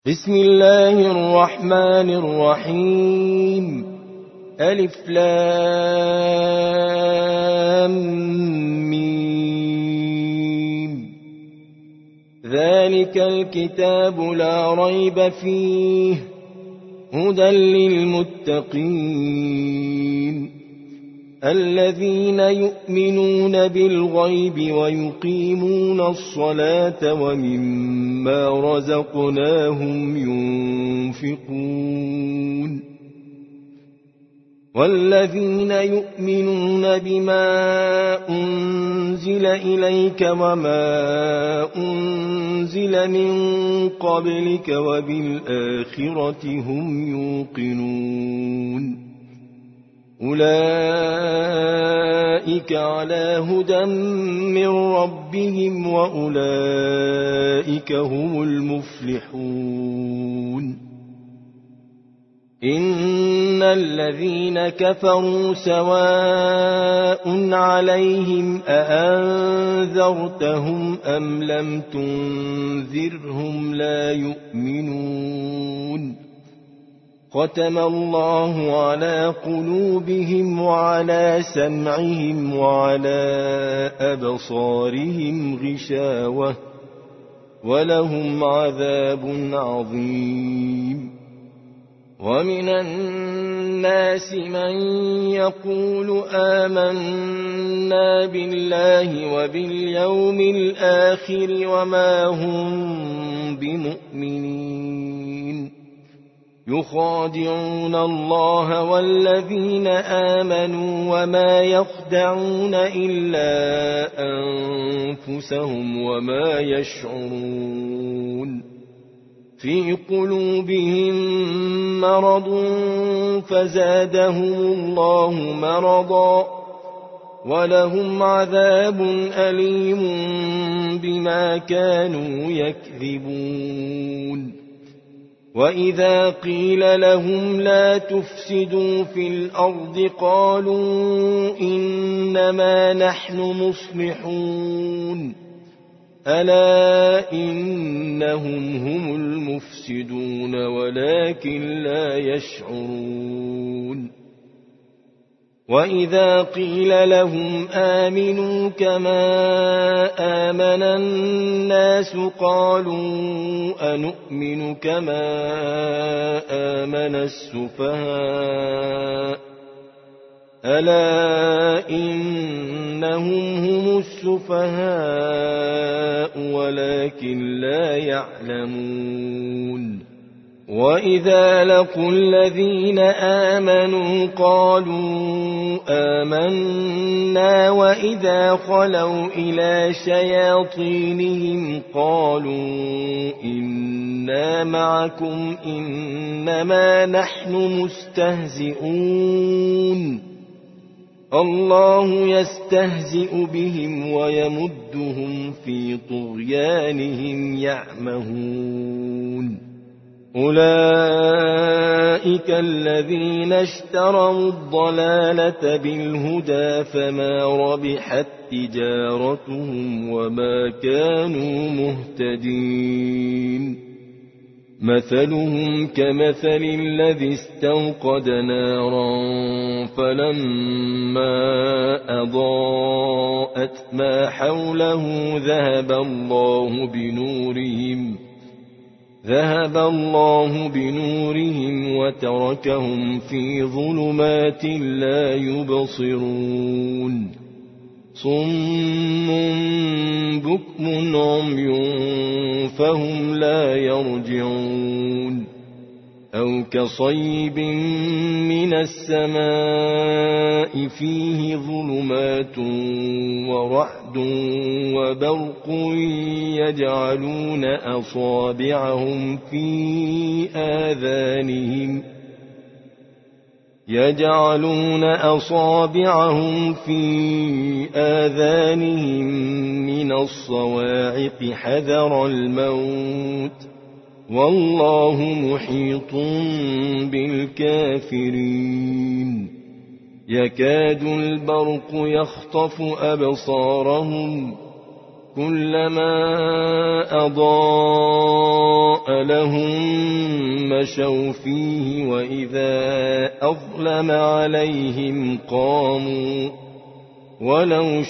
بسم الله الرحمن الرحيم. ألف لام ميم. ذلك الكتاب لا ريب فيه هدى للمتقين الذين يؤمنون بالغيب ويقيمون الصلاة ومما رزقناهم ينفقون والذين يؤمنون بما أنزل إليك وما أنزل من قبلك وبالآخرة هم يوقنون أولئك على هدى من ربهم وأولئك هم المفلحون. إن الذين كفروا سواء عليهم أأنذرتهم أم لم تنذرهم لا يؤمنون. ختم الله على قلوبهم وعلى سمعهم وعلى أبصارهم غشاوة ولهم عذاب عظيم. ومن الناس من يقول آمنا بالله وباليوم الآخر وما هم بمؤمنين يخادعون الله والذين آمنوا وما يخدعون إلا أنفسهم وما يشعرون. في قلوبهم مرض فزادهم الله مرضا ولهم عذاب أليم بما كانوا يكذبون. وإذا قيل لهم لا تفسدوا في الأرض قالوا إنما نحن مصلحون ألا إنهم هم المفسدون ولكن لا يشعرون. وإذا قيل لهم آمنوا كما آمن الناس قالوا أنؤمن كما آمن السفهاء ألا إنهم هم السفهاء ولكن لا يعلمون. وإذا لقوا الذين آمنوا قالوا آمنا وإذا خلوا إلى شياطينهم قالوا إنا معكم إنما نحن مستهزئون الله يستهزئ بهم ويمدهم في طغيانهم يعمهون. أولئك الذين اشتروا الضلالة بالهدى فما ربحت تجارتهم وما كانوا مهتدين. مثلهم كمثل الذي استوقد نارا فلما أضاءت ما حوله ذهب الله بنورهم وتركهم في ظلمات لا يبصرون. صم بكم عمي فهم لا يرجعون. أو كصيب من السماء فيه ظلمات ورعد وبرق يجعلون أصابعهم في آذانهم من الصواعق حذر الموت والله محيط بالكافرين. يكاد البرق يخطف أبصارهم كلما أضاء لهم مشوا فيه وإذا أظلم عليهم قاموا ولو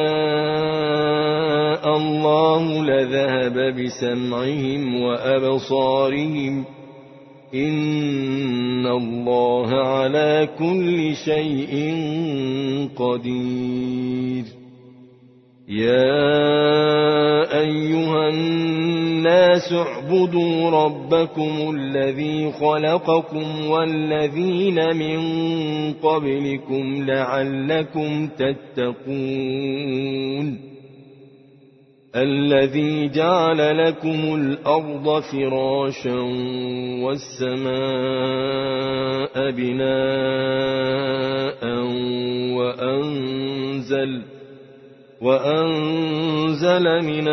شاء الله لذهب بسمعهم وأبصارهم إن الله على كل شيء قدير يا أيها الناس اعبدوا ربكم الذي خلقكم والذين من قبلكم لعلكم تتقون الذي جعل لكم الأرض فراشا والسماء بناء وأنزل من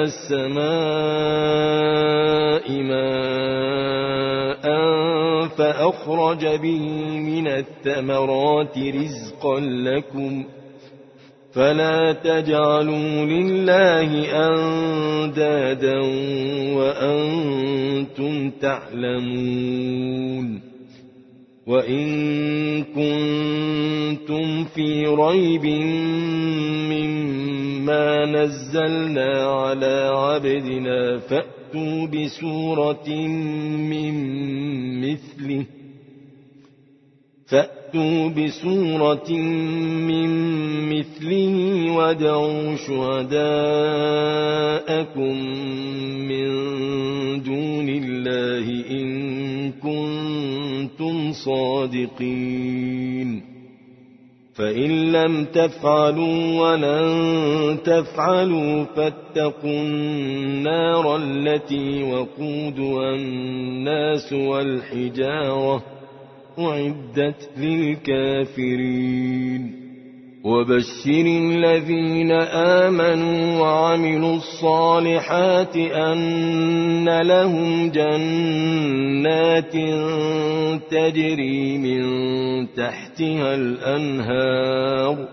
السماء ماء فأخرج به من الثمرات رزقا لكم فلا تجعلوا لله أندادا وأنتم تعلمون وإن كنتم في ريب مما نزلنا على عبدنا فأتوا بسورة من مثله وادعوا شهداءكم من دون الله إن كنتم صادقين فإن لم تفعلوا ولن تفعلوا فاتقوا النار التي وقودها الناس والحجارة أعدت للكافرين وبشر الذين آمنوا وعملوا الصالحات أن لهم جنات تجري من تحتها الأنهار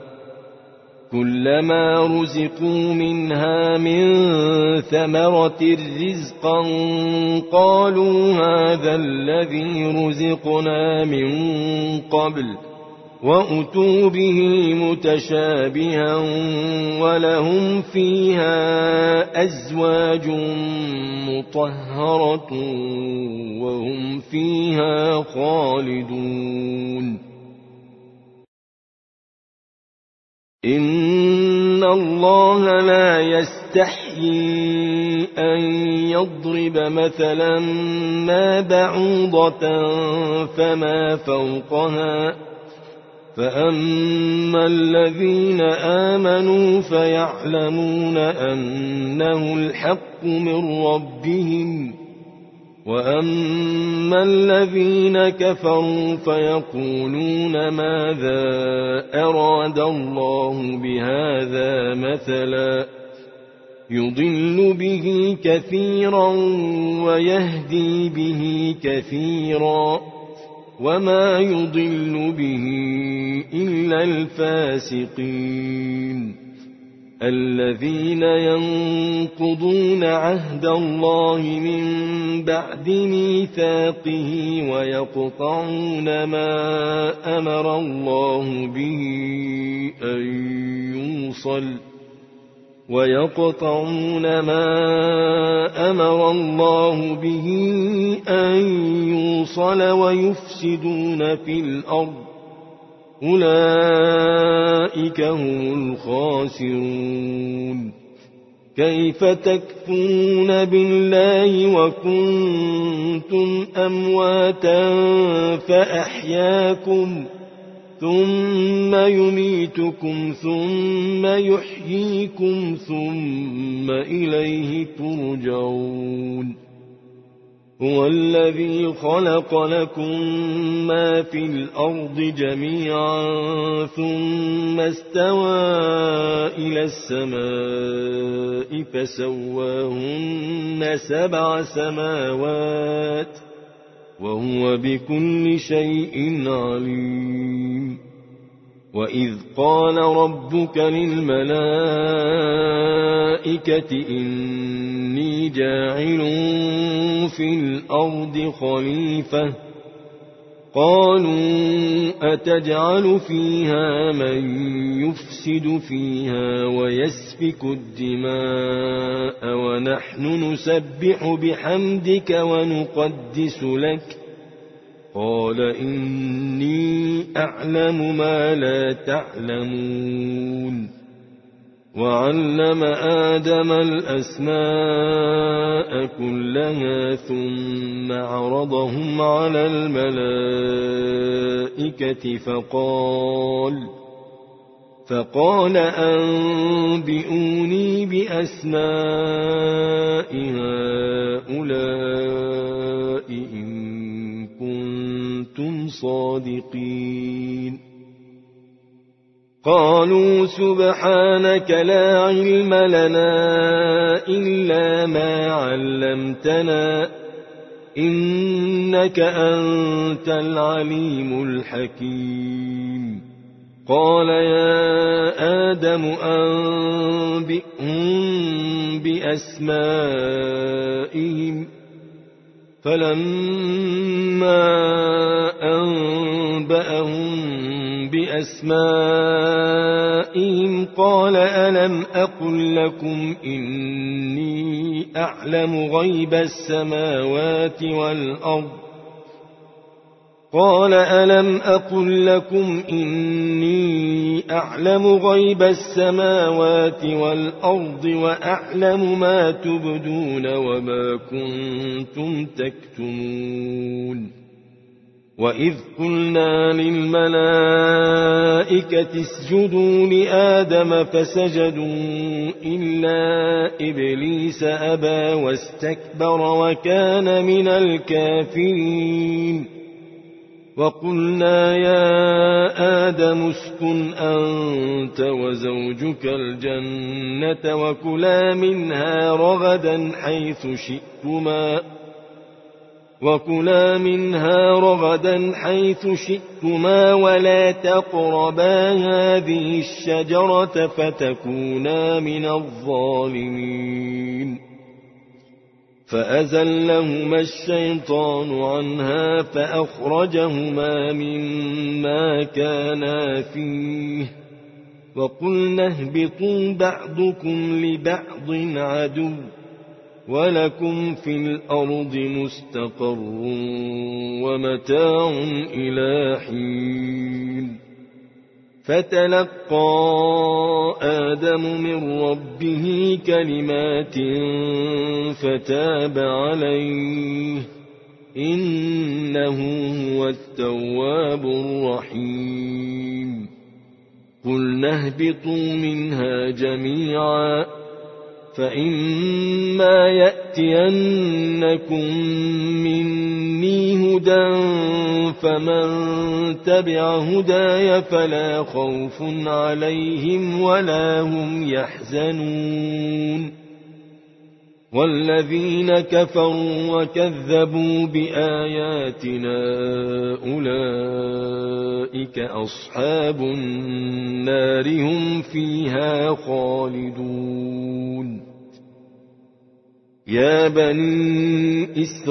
كلما رزقوا منها من ثمرة رزقا قالوا هذا الذي رزقنا من قبل وأتوا به متشابها ولهم فيها أزواج مطهرة وهم فيها خالدون إن الله لا يستحيي أن يضرب مثلا ما بعوضة فما فوقها فأما الذين آمنوا فيعلمون أنه الحق من ربهم وأما الذين كفروا فيقولون ماذا أراد الله بهذا مثلا يضل به كثيرا ويهدي به كثيرا وما يضل به إلا الفاسقين الذين ينقضون عهد الله من بعد ميثاقه ويقطعون ما أمر الله به أن يوصل ويفسدون في الأرض أولئك هم الخاسرون كيف تكفرون بالله وكنتم أمواتا فأحياكم ثم يميتكم ثم يحييكم ثم إليه ترجعون هو الذي خلق لكم ما في الأرض جميعا ثم استوى إلى السماء فسواهن 7 سماوات وهو بكل شيء عليم وإذ قال ربك للملائكة إني جاعل في الأرض خليفة قالوا أتجعل فيها من يفسد فيها ويسفك الدماء ونحن نسبح بحمدك ونقدس لك قال إني أعلم ما لا تعلمون وعلم آدم الأسماء كلها ثم عرضهم على الملائكة فقال أنبئوني بأسماء هؤلاء إن كنتم صادقين قالوا سبحانك لا علم لنا إلا ما علمتنا إنك أنت العليم الحكيم قال يا آدم أنبئهم بأسمائهم فلما أنبأهم بأسمائهم قال ألم أقل لكم إني أعلم غيب السماوات والأرض قال ألم أقل لكم إني أعلم غيب السماوات والأرض وأعلم ما تبدون وما كنتم تكتمون وإذ قلنا للملائكة اسجدوا لآدم فسجدوا إلا إبليس أبى واستكبر وكان من الكافرين وقلنا يا آدم اسكن أنت وزوجك الجنة وكلا منها رغدا حيث شئتما ولا تقربا هذه الشجرة فتكونا من الظالمين فأزلهما الشيطان عنها فأخرجهما مما كانا فيه وقلنا اهبطوا بعضكم لبعض عدو ولكم في الأرض مستقر ومتاع إلى حين فتلقى آدم من ربه كلمات فتاب عليه إنه هو التواب الرحيم قلنا اهبطوا منها جميعا فإما يأتينكم مني هدى فمن تبع هداي فلا خوف عليهم ولا هم يحزنون والذين كفروا وكذبوا بآياتنا أولئك أصحاب النار هم فيها خالدون يا بني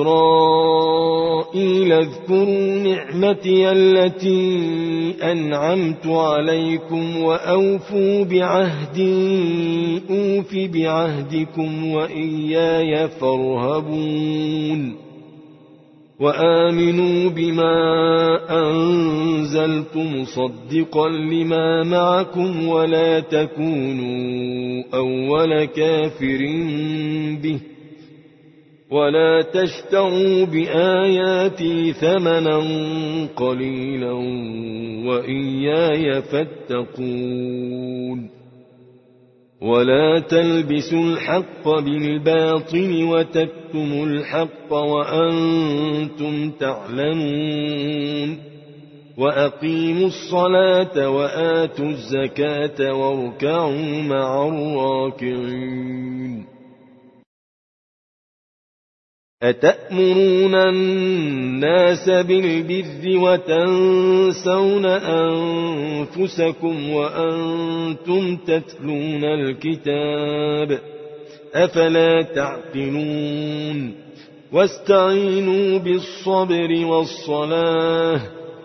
إسرائيل اذكروا نعمتي التي أنعمت عليكم وأوفوا بعهدي أوف بعهدكم وإياي فارهبون وآمنوا بما أنزلت مصدقا لما معكم ولا تكونوا أول كافر به ولا تشتروا بآياتي ثمنا قليلا وإياي فاتقون ولا تلبسوا الحق بالباطل وتكتموا الحق وأنتم تعلمون وأقيموا الصلاة وآتوا الزكاة واركعوا مع الراكعين أتأمرون الناس بالبر وتنسون أنفسكم وأنتم تتلون الكتاب أفلا تعقلون واستعينوا بالصبر والصلاة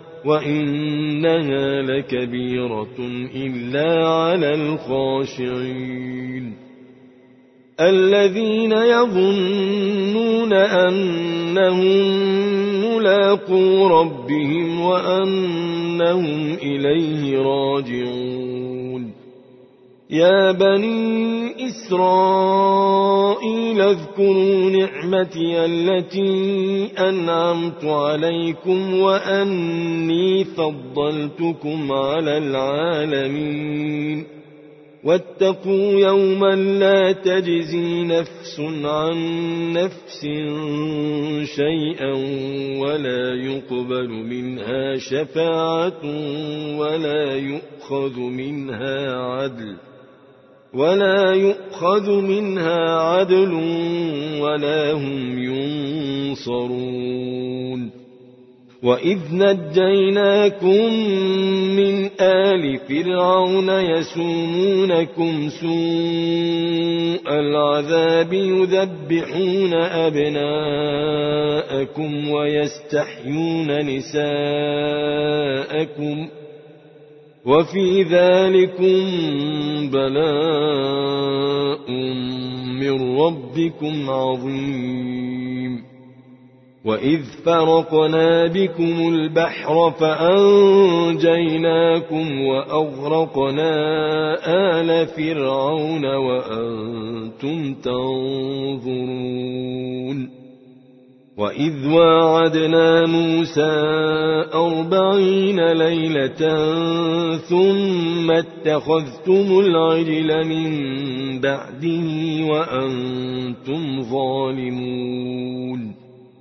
وإنها لكبيرة إلا على الخاشعين الذين يظنون أنهم ملاقو ربهم وأنهم إليه راجعون يا بني إسرائيل اذكروا نعمتي التي أنعمت عليكم وأني فضلتكم على العالمين واتقوا يوما لا تجزي نفس عن نفس شيئا ولا يقبل منها شفاعة ولا يؤخذ منها عدل ولا هم ينصرون وإذ نجيناكم من آل فرعون يسومونكم سوء العذاب يذبحون أبناءكم ويستحيون نساءكم وفي ذلكم بلاء من ربكم عظيم وإذ فرقنا بكم البحر فأنجيناكم وأغرقنا آل فرعون وأنتم تنظرون وإذ واعدنا موسى 40 ليلة ثم اتخذتم العجل من بعده وأنتم ظالمون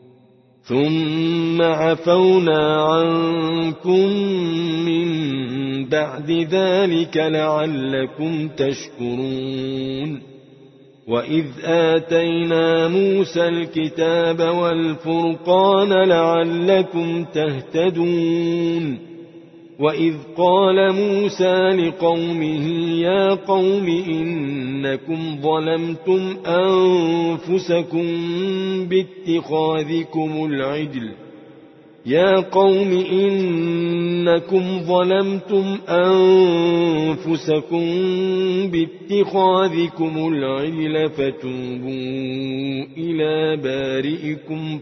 ثم عفونا عنكم من بعد ذلك لعلكم تشكرون وإذ آتينا موسى الكتاب والفرقان لعلكم تهتدون وإذ قال موسى لقومه يا قوم إنكم ظلمتم أنفسكم باتخاذكم العجل فتوبوا إلى بارئكم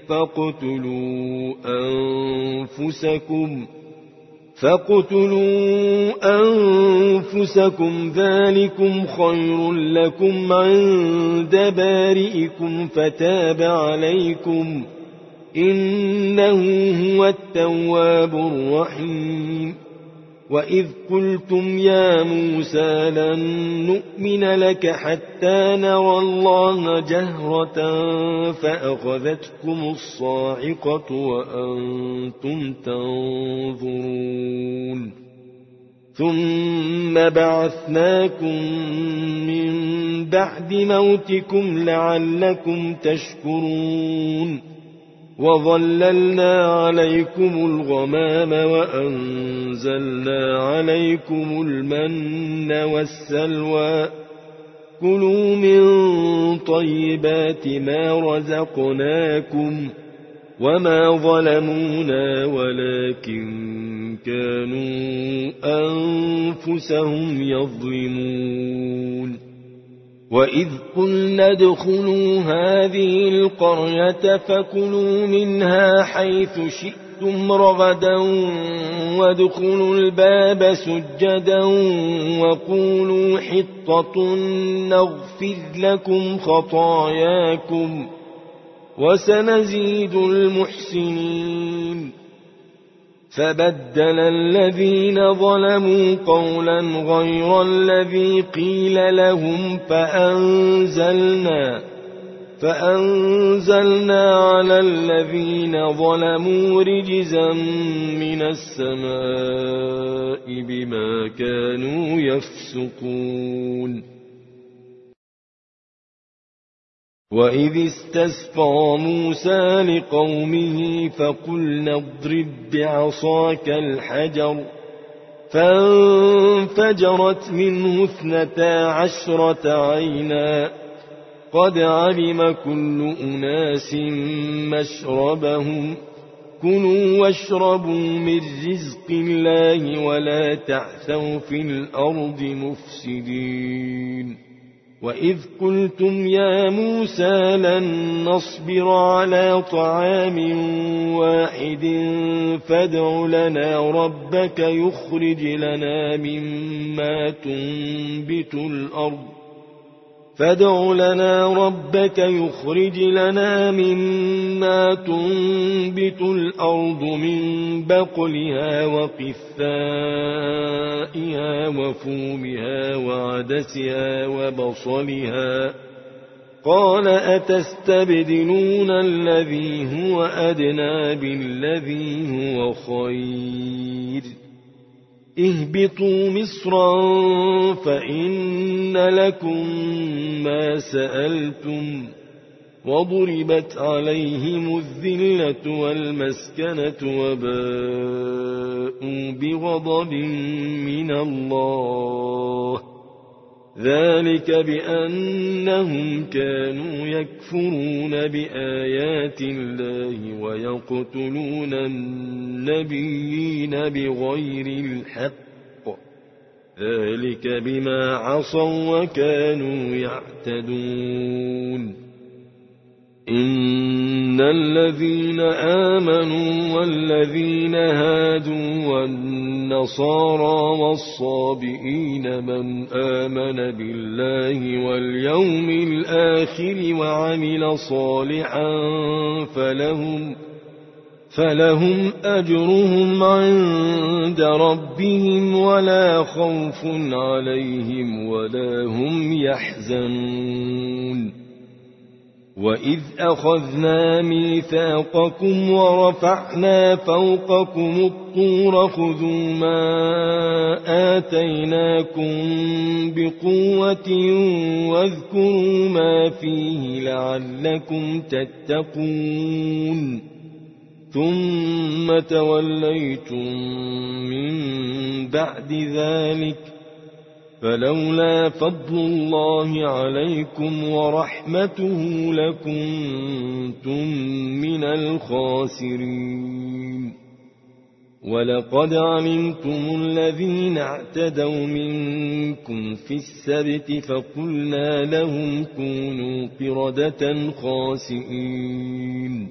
فاقتلوا أنفسكم ذلكم خير لكم عند بارئكم فتاب عليكم إنه هو التواب الرحيم وإذ قلتم يا موسى لن نؤمن لك حتى نرى الله جهرة فأخذتكم الصاعقة وأنتم تنظرون ثم بعثناكم من بعد موتكم لعلكم تشكرون وظللنا عليكم الغمام وأنزلنا عليكم المن والسلوى كلوا من طيبات ما رزقناكم وما ظلمونا ولكن كانوا أنفسهم يظلمون وإذ قلنا ادخلوا هذه القرية فكلوا منها حيث شئتم رغدا وادخلوا الباب سجدا وقولوا حطة نغفر لكم خطاياكم وسنزيد المحسنين فبدل الذين ظلموا قولا غير الذي قيل لهم فأنزلنا على الذين ظلموا رجزا من السماء بما كانوا يفسقون وإذ استسقى موسى لقومه فقلنا اضرب بعصاك الحجر فانفجرت منه 12 عينا قد علم كل أناس مشربهم كلوا واشربوا من رزق الله ولا تعثوا في الأرض مفسدين وإذ قلتم يا موسى لن نصبر على طعام واحد فادع لنا ربك يخرج لنا مما تنبت الأرض من بقلها وقثائها وفومها وعدسها وبصلها قال أتستبدلون الذي هو أدنى بالذي هو خير اهبطوا مصرا فإن لكم ما سألتم وضربت عليهم الذلة والمسكنة وباءوا بغضب من الله ذلك بأنهم كانوا يكفرون بآيات الله ويقتلون النبيين بغير الحق ذلك بما عصوا وكانوا يعتدون إن الذين آمنوا والذين هادوا والنصارى والصابئين من آمن بالله واليوم الآخر وعمل صالحا فلهم أجرهم عند ربهم ولا خوف عليهم ولا هم يحزنون وإذ أخذنا ميثاقكم ورفعنا فوقكم الطور خذوا ما آتيناكم بقوة واذكروا ما فيه لعلكم تتقون ثم توليتم من بعد ذلك فلولا فضل الله عليكم ورحمته لكنتم من الخاسرين ولقد علمتم الذين اعتدوا منكم في السبت فقلنا لهم كونوا قردة خاسئين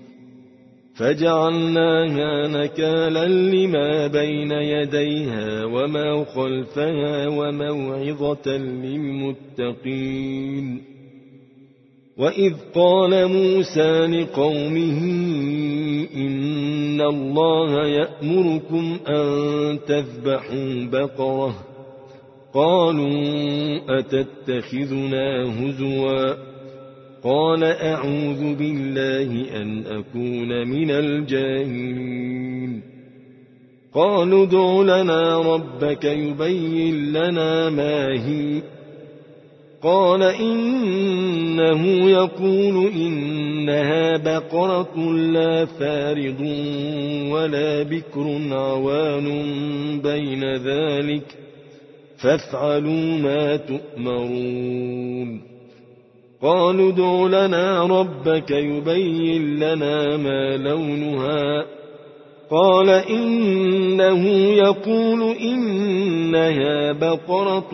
فجعلناها نكالا لما بين يديها وما خلفها وموعظة للمتقين وإذ قال موسى لقومه إن الله يأمركم أن تذبحوا بقرة قالوا أتتخذنا هزوا قال أعوذ بالله أن أكون من الجاهلين قالوا ادع لنا ربك يبين لنا ما هي قال إنه يقول إنها بقرة لا فارض ولا بكر عوان بين ذلك فافعلوا ما تؤمرون قالوا ادع لنا ربك يبين لنا ما لونها قال إنه يقول إنها بقرة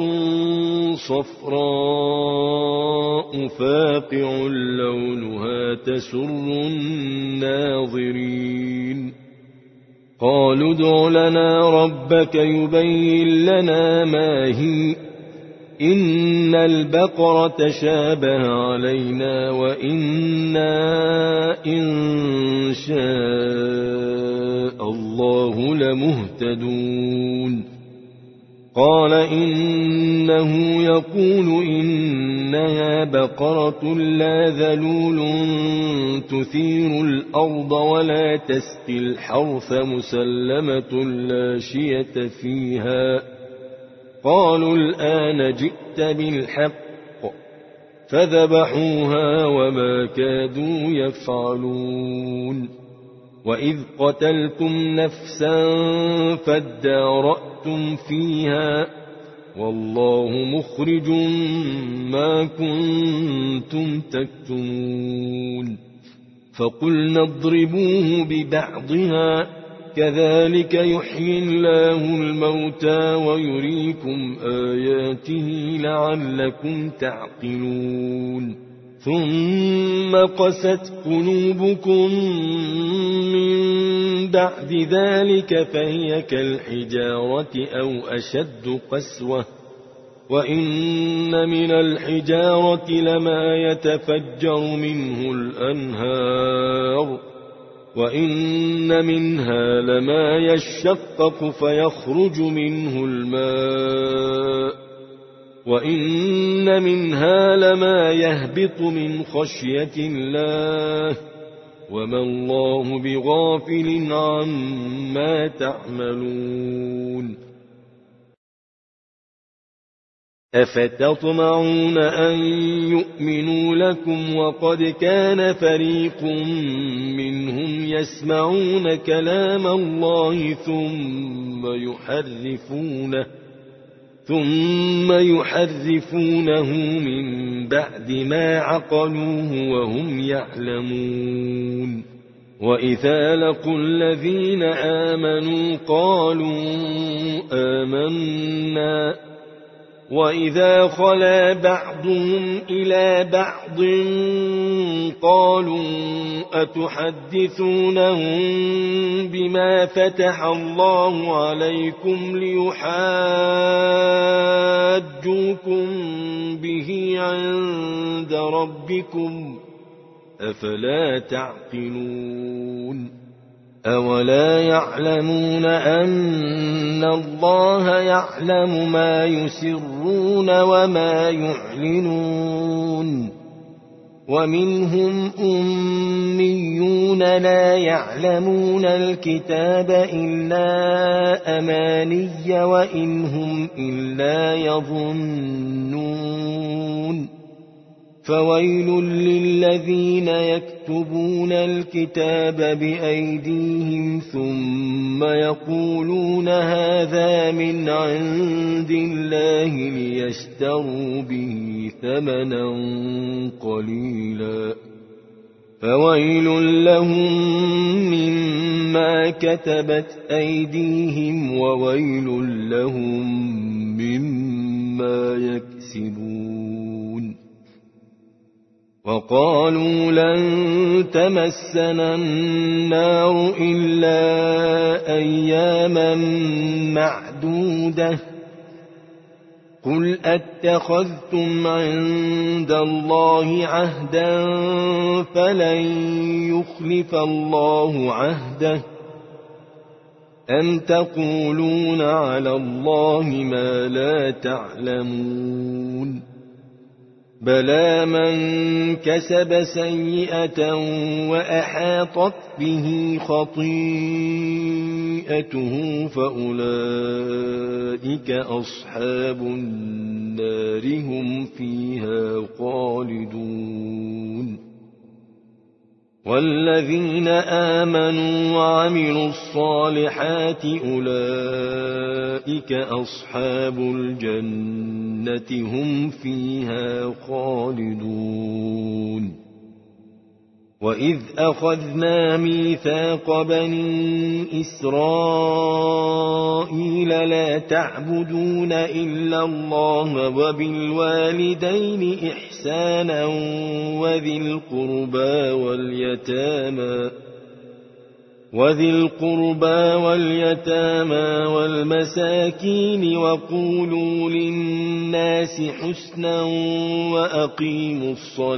صفراء فاقع لونها تسر الناظرين قالوا ادع لنا ربك يبين لنا ما هي إن البقرة شابه علينا وإنا إن شاء الله لمهتدون قال إنه يقول إنها بقرة لا ذلول تثير الأرض ولا تسقي الحرث مسلمة لا شية فيها قالوا الآن جئت بالحق فذبحوها وما كادوا يفعلون. وإذ قتلتم نفسا فادارأتم فيها والله مخرج ما كنتم تكتمون. فقلنا اضربوه ببعضها كذلك يحيي الله الموتى ويريكم آياته لعلكم تعقلون. ثم قست قلوبكم من بعد ذلك فهي كالحجارة أو أشد قسوة وإن من الحجارة لما يتفجر منه الأنهار وإن منها لما يشقق فيخرج منه الماء وإن منها لما يهبط من خشية الله وما الله بغافل عما تعملون. أفتطمعون أن يؤمنوا لكم وقد كان فريق منهم يسمعون كلام الله ثم يحرفونه من بعد ما عقلوه وهم يعلمون. وإذا لقوا الذين آمنوا قالوا آمنا وإذا خلا بعضهم إلى بعض قالوا أتحدثونهم بما فتح الله عليكم ليحاجوكم به عند ربكم أفلا تعقلون. أولا يعلمون أن الله يعلم ما يسرون وما يعلنون. ومنهم أميون لا يعلمون الكتاب إلا أماني وإن هم إلا يظنون. فويل للذين يكتبون الكتاب بأيديهم ثم يقولون هذا من عند الله ليشتروا به ثمنا قليلا فويل لهم مما كتبت أيديهم وويل لهم مما يكسبون. وقالوا لن تمسنا النار إلا أياما معدودة قل أتخذتم عند الله عهدا فلن يخلف الله عهده أم تقولون على الله ما لا تعلمون. بلى من كسب سيئة وأحاطت به خطيئته فأولئك أصحاب النار هم فيها خالدون. والذين آمنوا وعملوا الصالحات أولئك أصحاب الجنة هم فيها خالدون. وإذ أخذنا ميثاق بني إسرائيل لا تعبدون إلا الله وبالوالدين إحسانا وذي القربى واليتامى والمساكين وقولوا للناس حسنا وأقيموا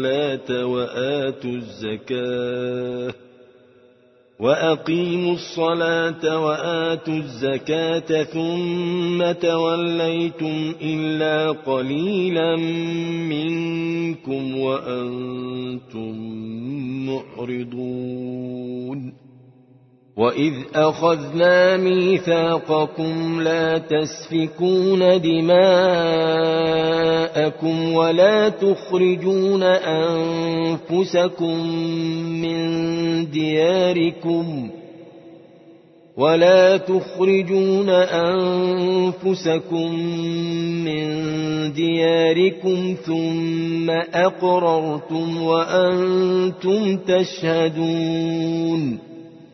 الصلاة وآتوا الزكاة ثم توليتم إلا قليلا منكم وأنتم معرضون. وإذ أخذنا ميثاقكم لا تسفكون دماءكم جاءكم ولا تخرجون أنفسكم من دياركم ثم أقررتم وأنتم تشهدون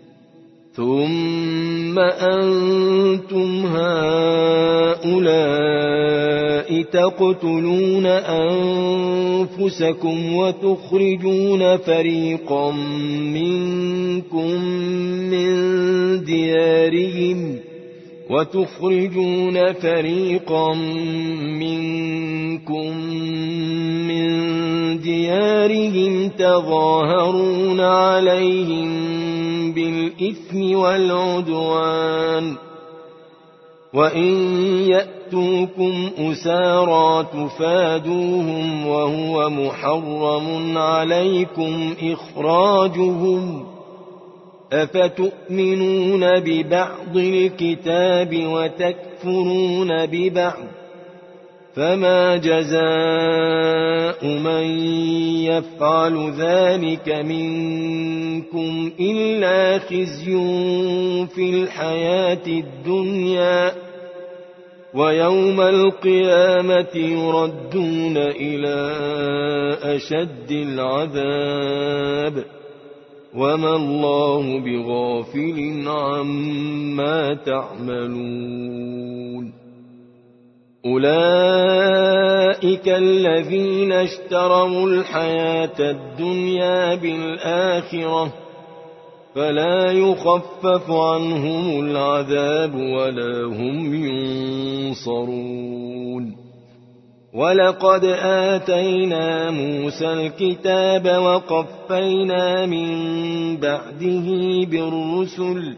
ثم أنتم هؤلاء تقتلون أنفسكم وتخرجون فريقا منكم من ديارهم تظاهرون عليهم بالإثم والعدوان وإن يأتوكم أسارى تفادوهم وهو محرم عليكم إخراجهم أفتؤمنون ببعض الكتاب وتكفرون ببعض فما جزاء من يفعل ذلك منكم إلا خزي في الحياة الدنيا ويوم القيامة يردون إلى أشد العذاب وما الله بغافل عما تعملون أولئك الذين اشتروا الحياة الدنيا بالآخرة فلا يخفف عنهم العذاب ولا هم ينصرون ولقد آتينا موسى الكتاب وقفينا من بعده بالرسل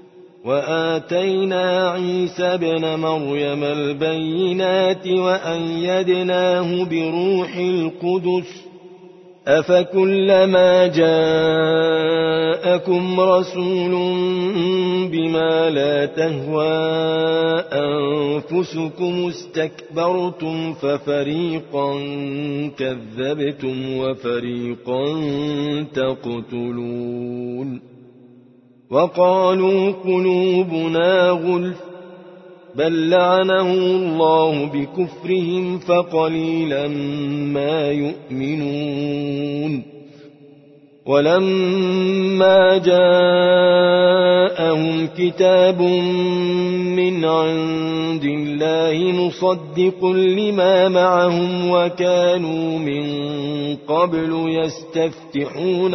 وآتينا عيسى ابن مريم البينات وأيدناه بروح القدس أفكلما جاءكم رسول بما لا تهوى أنفسكم استكبرتم ففريقا كذبتم وفريقا تقتلون وقالوا قلوبنا غلف بل لعنهم الله بكفرهم فقليلا ما يؤمنون ولما جاءهم كتاب من عند الله مصدق لما معهم وكانوا من قبل يستفتحون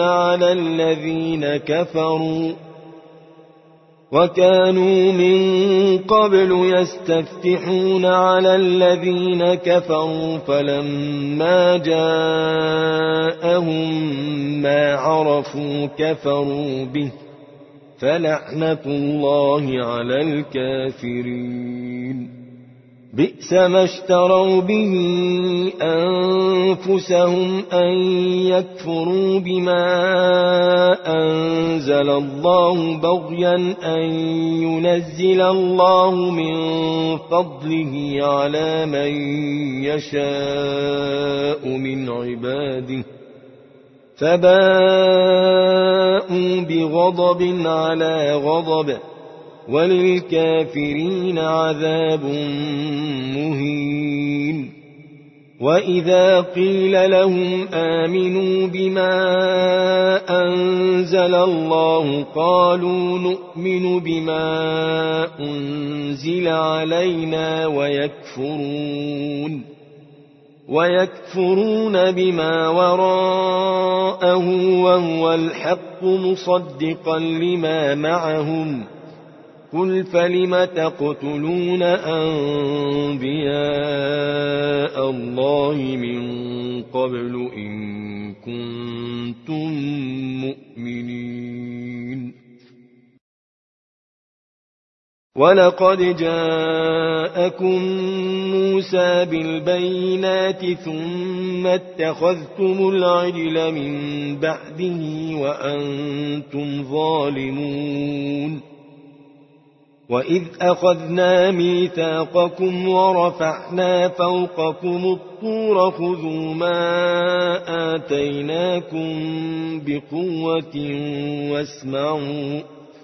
على الذين كفروا فلما جاءهم ما عرفوا كفروا به فلعنة الله على الكافرين بئس ما اشتروا به أنفسهم أن يكفروا بما أنزل الله بغيا أن ينزل الله من فضله على من يشاء من عباده فباءوا بغضب على غضب وللكافرين عذاب مهين وإذا قيل لهم آمنوا بما أنزل الله قالوا نؤمن بما أنزل علينا ويكفرون بما وراءه وهو الحق مصدقا لما معهم قل فلم تقتلون أنبياء الله من قبل إن كنتم مؤمنين ولقد جاءكم موسى بالبينات ثم اتخذتم العجل من بعده وأنتم ظالمون وإذ أخذنا ميثاقكم ورفعنا فوقكم الطور خذوا ما آتيناكم بقوة واسمعوا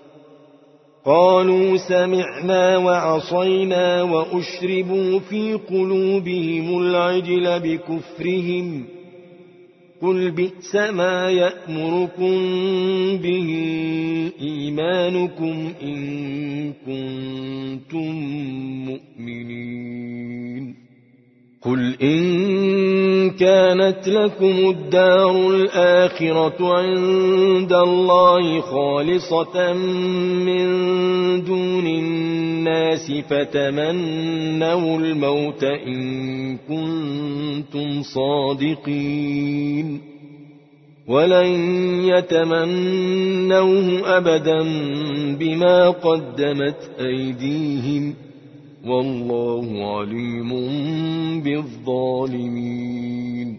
قالوا سمعنا وعصينا وأشربوا في قلوبهم العجل بكفرهم قل بئس ما يأمركم به إيمانكم إن كنتم مؤمنين قل إن كانت لكم الدار الآخرة عند الله خالصة من دون الناس فتمنوا الموت إن كنتم صادقين ولن يتمنوه أبدا بما قدمت أيديهم والله عليم بالظالمين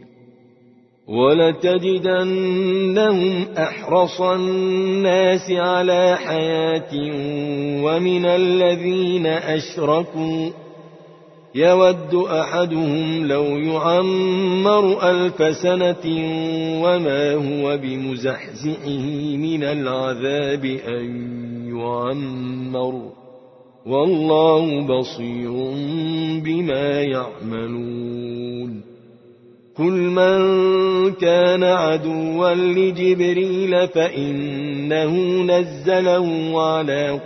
ولتجدنهم أحرص الناس على حياة ومن الذين أشركوا يود أحدهم لو يعمر 1000 سنة وما هو بمزحزحه من العذاب أن يعمر والله بصير بما يعملون قل من كان عدوا لجبريل فإنه نزله على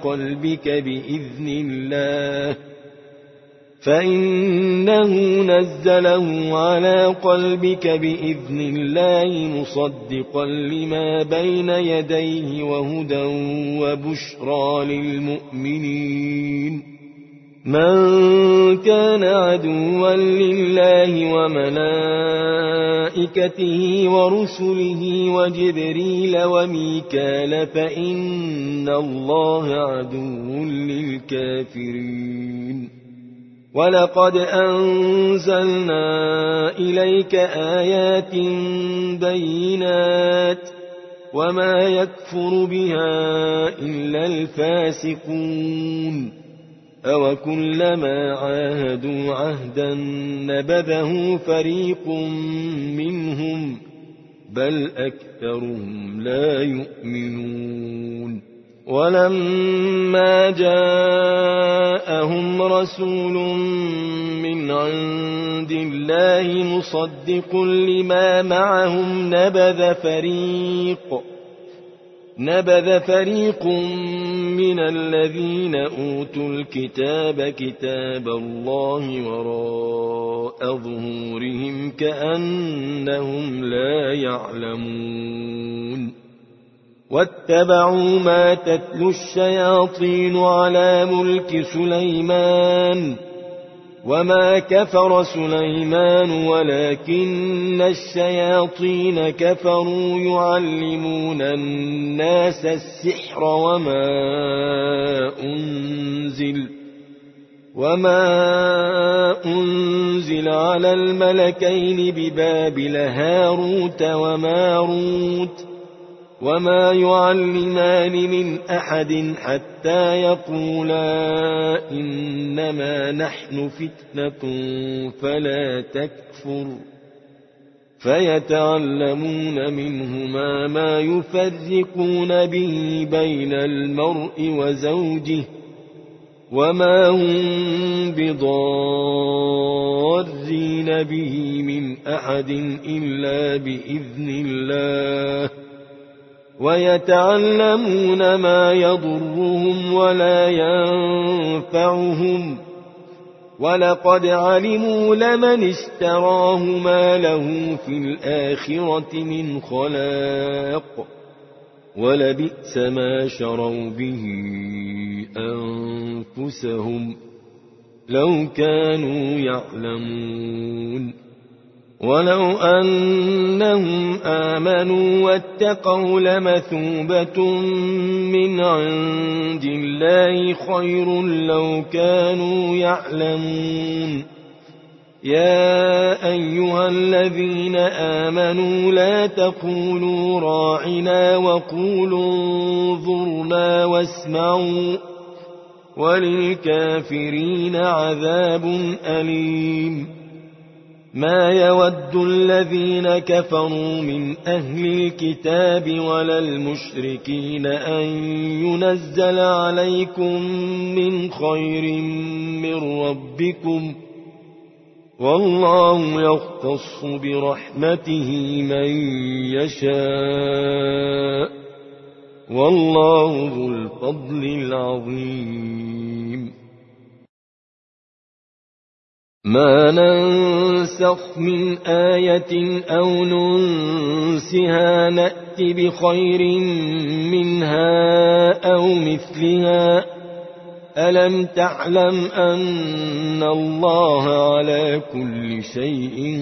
قلبك بإذن الله مصدقا لما بين يديه وهدى وبشرى للمؤمنين من كان عدوا لله وملائكته ورسله وجبريل وميكال فإن الله عدو للكافرين ولقد أنزلنا إليك آيات بينات وما يكفر بها إلا الفاسقون أوكلما عاهدوا عهدا نبذه فريق منهم بل أكثرهم لا يؤمنون ولما جاءهم رسول من عند الله مصدق لما معهم نبذ فريق من الذين أوتوا الكتاب كتاب الله وراء ظهورهم كأنهم لا يعلمون واتبعوا ما تتلو الشياطين على ملك سليمان وما كفر سليمان ولكن الشياطين كفروا يعلمون الناس السحر وما أنزل على الملكين ببابل هاروت وماروت وما يعلمان من أحد حتى يقولا إنما نحن فتنة فلا تكفر فيتعلمون منهما ما يفرقون به بين المرء وزوجه وما هم بضارين به من أحد إلا بإذن الله ويتعلمون ما يضرهم ولا ينفعهم ولقد علموا لمن اشتراه ما له في الآخرة من خلاق ولبئس ما شروا به أنفسهم لو كانوا يعلمون ولو أنهم آمنوا واتقوا لمثوبة من عند الله خير لو كانوا يعلمون يا أيها الذين آمنوا لا تقولوا راعنا وقولوا انظرنا واسمعوا وللكافرين عذاب أليم. ما يود الذين كفروا من أهل الكتاب ولا المشركين أن ينزل عليكم من خير من ربكم، والله يختص برحمته من يشاء، والله ذو الفضل العظيم. ما ننسخ من آية أو ننسها نأت بخير منها أو مثلها. ألم تعلم أن الله على كل شيء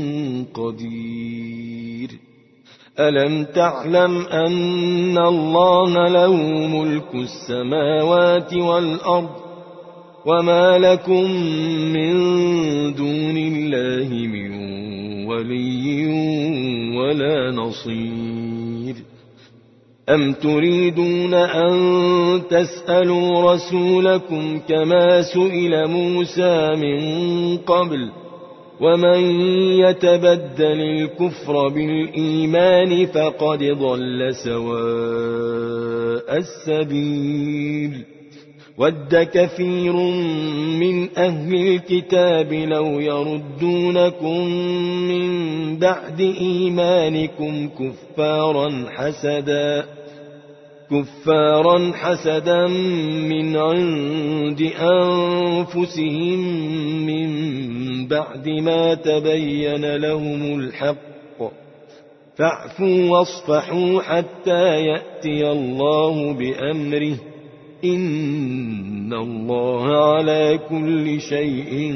قدير؟ ألم تعلم أن الله له ملك السماوات والأرض، وما لكم من دون الله من ولي ولا نصير. أم تريدون أن تسألوا رسولكم كما سئل موسى من قبل؟ ومن يتبدل الكفر بالإيمان فقد ضل سواء السبيل. ود كثير من أهل الكتاب لو يردونكم من بعد إيمانكم كفارا حسدا من عند أنفسهم من بعد ما تبين لهم الحق، فاعفوا واصفحوا حتى يأتي الله بأمره، إن الله على كل شيء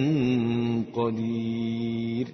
قدير.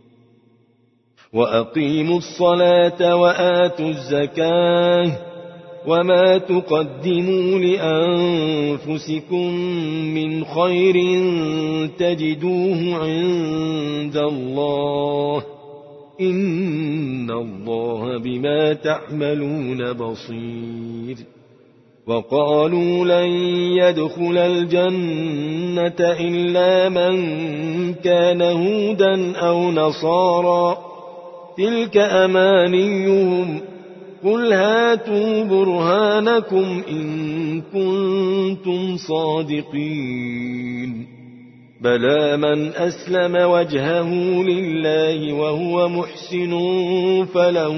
وأقيموا الصلاة وآتوا الزكاة، وما تقدموا لأنفسكم من خير تجدوه عند الله، إن الله بما تعملون بصير. وقالوا لن يدخل الجنة إلا من كان هودا أو نصارى، تلك أمانيهم، قل هاتوا برهانكم إن كنتم صادقين. بلى من أسلم وجهه لله وهو محسن فله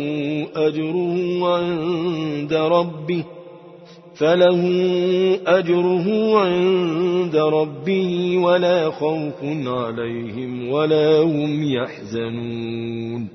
أجره عند ربه ولا خوف عليهم ولا هم يحزنون.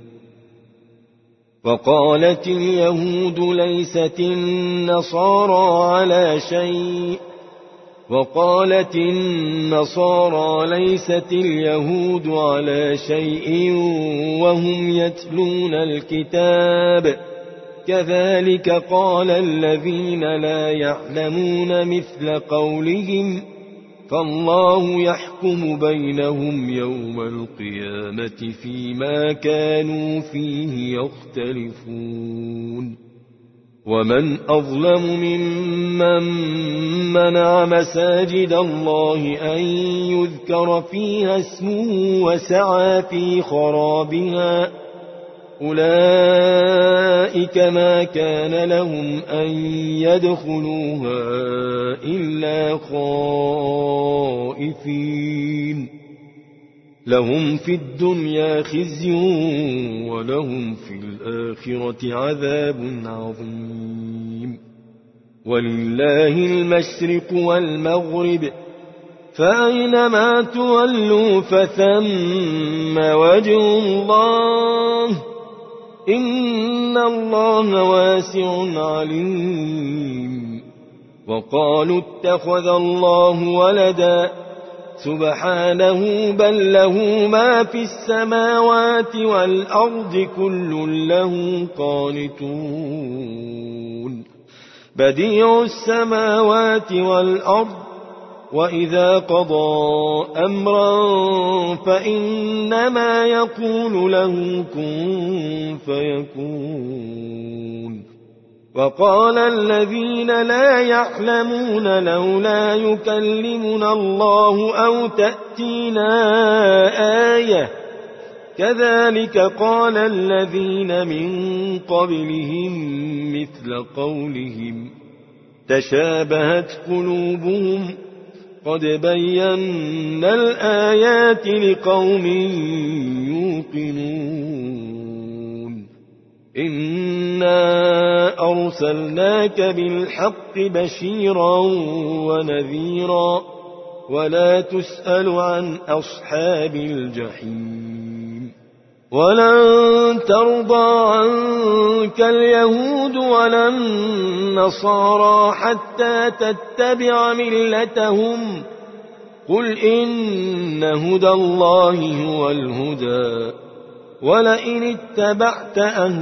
وقالت اليهود ليست النصارى على شيء، وقالت النصارى ليست اليهود على شيء وهم يتلون الكتاب، كذلك قال الذين لا يعلمون مثل قولهم، فالله يحكم بينهم يوم القيامة فيما كانوا فيه يختلفون. ومن أظلم ممن منع مساجد الله أن يذكر فيها اسمه وسعى في خرابها، أولئك ما كان لهم أن يدخلوها إلا خائفين، لهم في الدنيا خزي ولهم في الآخرة عذاب عظيم. ولله المشرق والمغرب، فأينما تولوا فثم وجه الله، إن الله واسع عليم. وقالوا اتخذ الله ولدا، سبحانه بل له ما في السماوات والأرض كل له قانتون. بديع السماوات والأرض، وإذا قضى أمرا فإنما يقول له كن فيكون. وقال الذين لا يعلمون لولا يكلمنا الله أو تأتينا آية كذلك قال الذين من قبلهم مثل قولهم تشابهت قلوبهم قد بينا الآيات لقوم يوقنون إنا أرسلناك بالحق بشيرا ونذيرا ولا تسأل عن أصحاب الجحيم ولن ترضى عنك اليهود ولا النصارى حتى تتبع ملتهم قل إن هدى الله هو الهدى ولئن اتبعت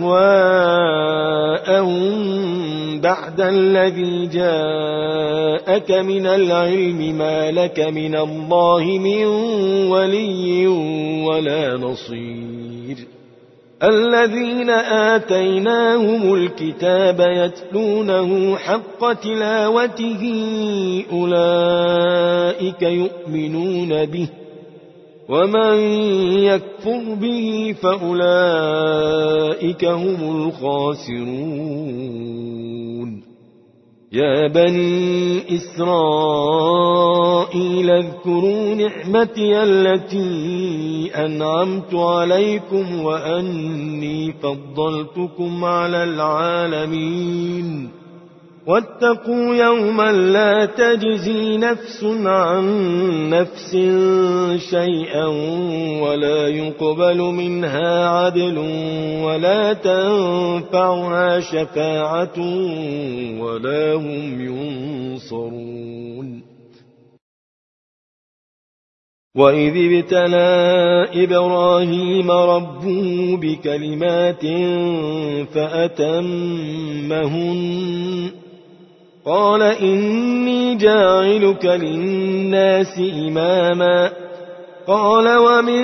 أهواءهم بعد الذي جاءك من العلم ما لك من الله من ولي ولا نصير الذين آتيناهم الكتاب يتلونه حق تلاوته أولئك يؤمنون به ومن يكفر به فأولئك هم الخاسرون يا بني إسرائيل اذكروا نعمتي التي أنعمت عليكم وأني فضلتكم على العالمين واتقوا يوما لا تجزي نفس عن نفس شيئا ولا يقبل منها عدل ولا تنفعها شفاعة ولا هم ينصرون وإذ ابتلى إبراهيم ربه بكلمات فأتمهن قال إني جاعلك للناس إماما قال ومن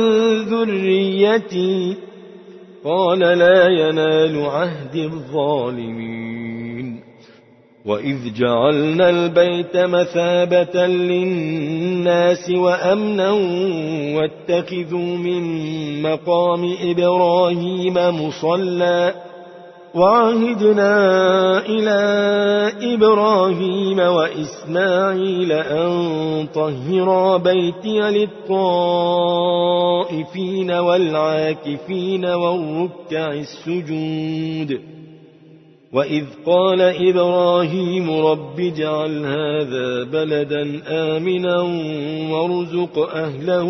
ذريتي قال لا ينال عهد الظالمين وإذ جعلنا البيت مثابة للناس وأمنا واتخذوا من مقام إبراهيم مصلى وعهدنا إلى إبراهيم وإسماعيل أن طهرا بيتي للطائفين والعاكفين والركع السجود وإذ قال إبراهيم رب اجعل هذا بلدا آمنا وارزق أهله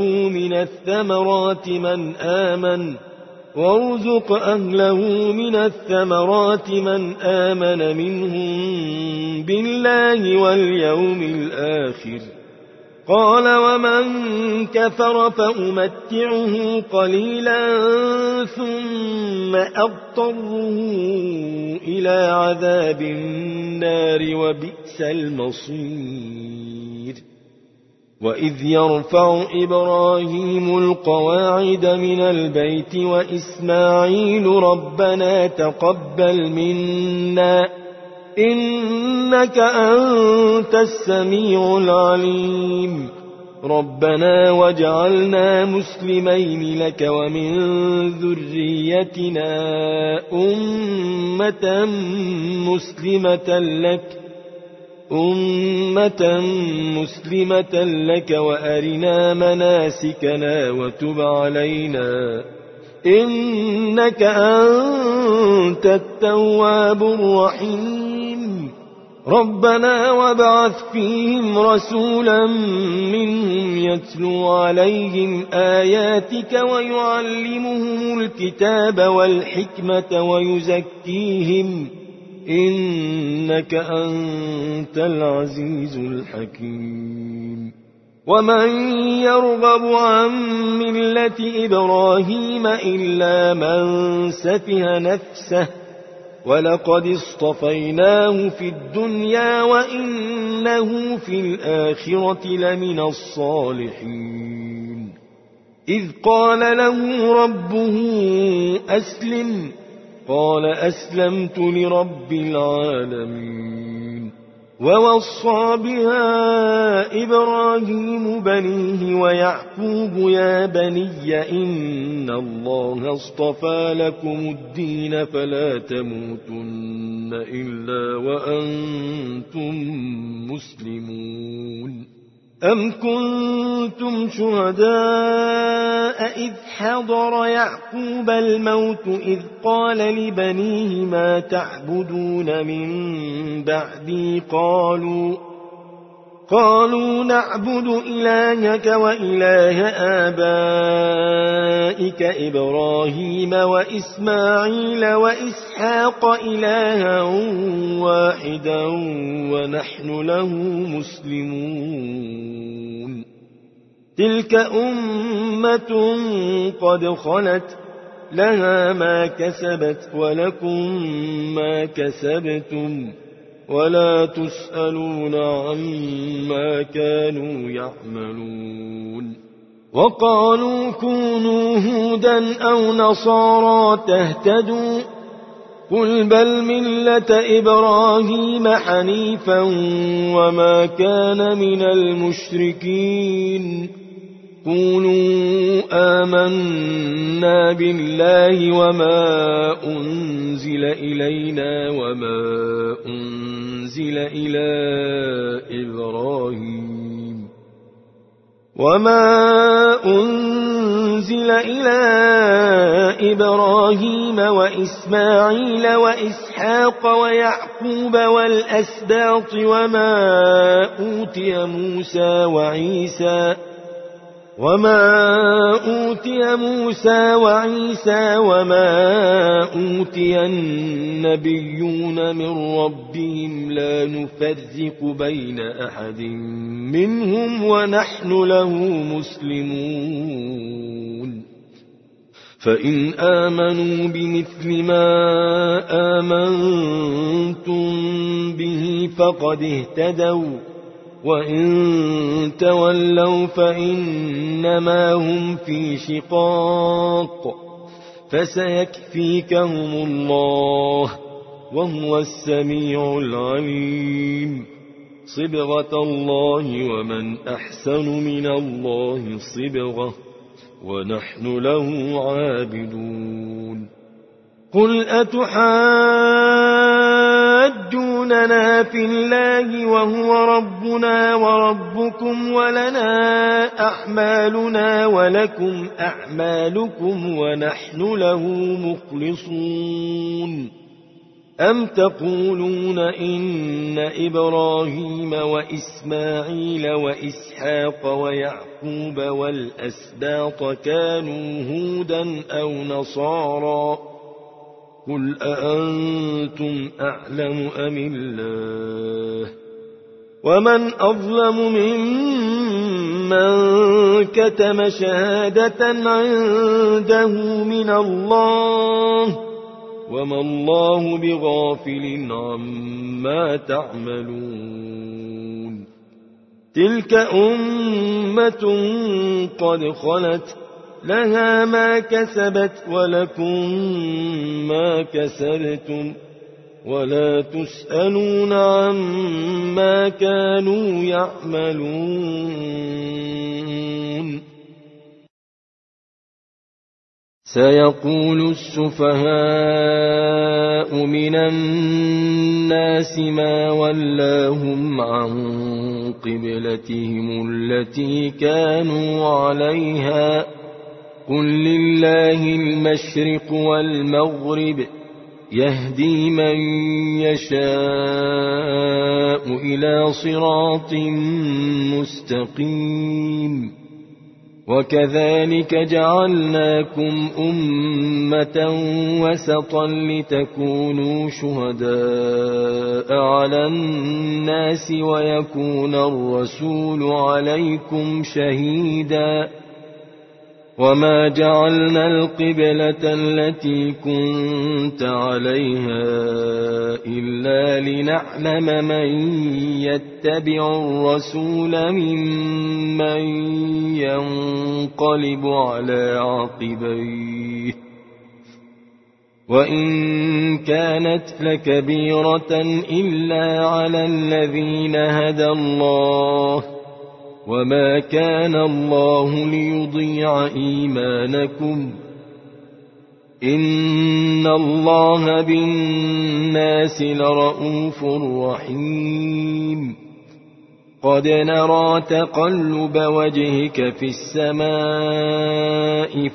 من الثمرات من آمن منهم بالله واليوم الآخر قال ومن كفر فأمتعه قليلا ثم أضطره إلى عذاب النار وبئس المصير وإذ يرفع إبراهيم القواعد من البيت وإسماعيل ربنا تقبل منا إنك أنت السميع العليم ربنا واجعلنا مسلمين لك ومن ذريتنا أمة مسلمة لك وأرنا مناسكنا وتب علينا إنك أنت التواب الرحيم ربنا وابعث فيهم رسولا منهم يتلو عليهم آياتك ويعلمهم الكتاب والحكمة ويزكيهم إنك أنت العزيز الحكيم ومن يرغب عن ملة إبراهيم إلا من سفه نفسه ولقد اصطفيناه في الدنيا وإنه في الآخرة لمن الصالحين إذ قال له ربه أسلم قال أسلمت لرب العالمين. ووصى بها إبراهيم بنيه ويعقوب يا بني إن الله اصطفى لكم الدين فلا تموتن إلا وأنتم مسلمون. أم كنتم شهداء إذ حضر يعقوب الموت إذ قال لبنيه ما تعبدون من بعدي قالوا نعبد إلهك وإله آبائك إبراهيم وإسماعيل وإسحاق إلها واحدا ونحن له مسلمون. تلك أمة قد خلت لها ما كسبت ولكم ما كسبتم ولا تسألون عما كانوا يعملون. وقالوا كونوا هودا أو نصارى تهتدوا قل بل ملة إبراهيم حنيفا وما كان من المشركين. قولوا آمنا بالله وما أنزل إلينا وما أنزل إلى إبراهيم وإسماعيل وإسحاق ويعقوب والأسباط وما أوتي موسى وعيسى وما أوتي النبيون من ربهم لا نفرق بين أحد منهم ونحن له مسلمون. فإن آمنوا بمثل ما آمنتم به فقد اهتدوا وإن تولوا فإنما هم في شقاق فسيكفيكهم الله وهو السميع العليم. صبغة الله ومن أحسن من الله صبغة ونحن له عابدون. قل أتحاجوننا في الله وهو ربنا وربكم ولنا أعمالنا ولكم أعمالكم ونحن له مخلصون. أم تقولون إن إبراهيم وإسماعيل وإسحاق ويعقوب والأسباط كانوا هودا أو نصارى قل أأنتم أعلم أم الله. ومن أظلم ممن كتم شهادة عنده من الله وما الله بغافل عما تعملون. تلك أمة قد خلت لها ما كسبت ولكم ما كسبتم ولا تسألون عما كانوا يعملون. سيقول السفهاء من الناس ما ولاهم عن قبلتهم التي كانوا عليها قل لله المشرق والمغرب يهدي من يشاء إلى صراط مستقيم. وكذلك جعلناكم أمة وسطا لتكونوا شهداء على الناس ويكون الرسول عليكم شهيدا. وما جعلنا القبلة التي كنت عليها إلا لنعلم من يتبع الرسول ممن ينقلب على عقبيه وإن كانت لكبيرة إلا على الذين هدى الله وما كان الله ليضيع إيمانكم إن الله بالناس لرءوف رحيم قد نرى تقلب وجهك في السماء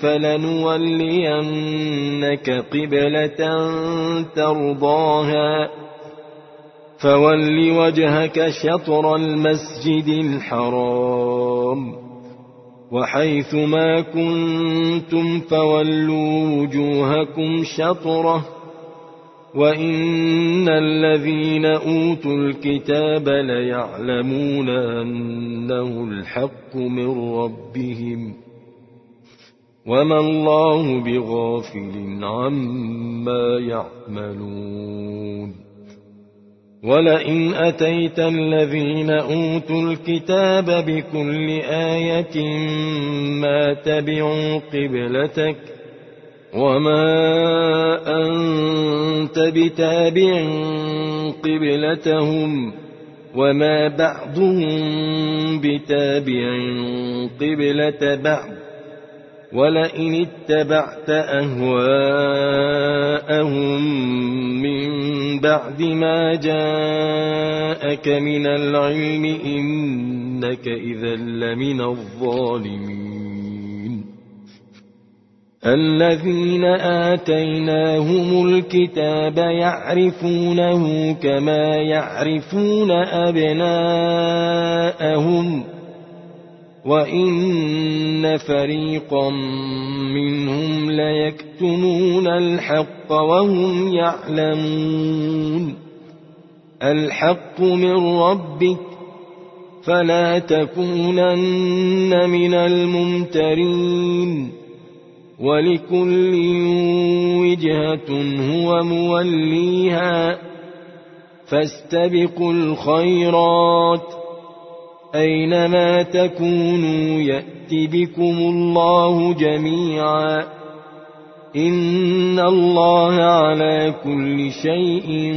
فلنولينك قبلة ترضاها فول وجهك شطر المسجد الحرام وحيث ما كنتم فولوا وجوهكم شطره وإن الذين أوتوا الكتاب ليعلمون أنه الحق من ربهم وما الله بغافل عما يعملون ولئن أتيت الذين أوتوا الكتاب بكل آية ما تبعوا قبلتك وما أنت بتابع قبلتهم وما بعضهم بتابع قبلة بعض ولئن اتبعت أهواءهم من بعد ما جاءك من العلم إنك إذا لمن الظالمين الذين آتيناهم الكتاب يعرفونه كما يعرفون أبناءهم وإن فريقا منهم ليكتمون الحق وهم يعلمون الحق من ربك فلا تكونن من الممترين ولكل وجهة هو موليها فاستبقوا الخيرات أينما تكونوا يأت بكم الله جميعا إن الله على كل شيء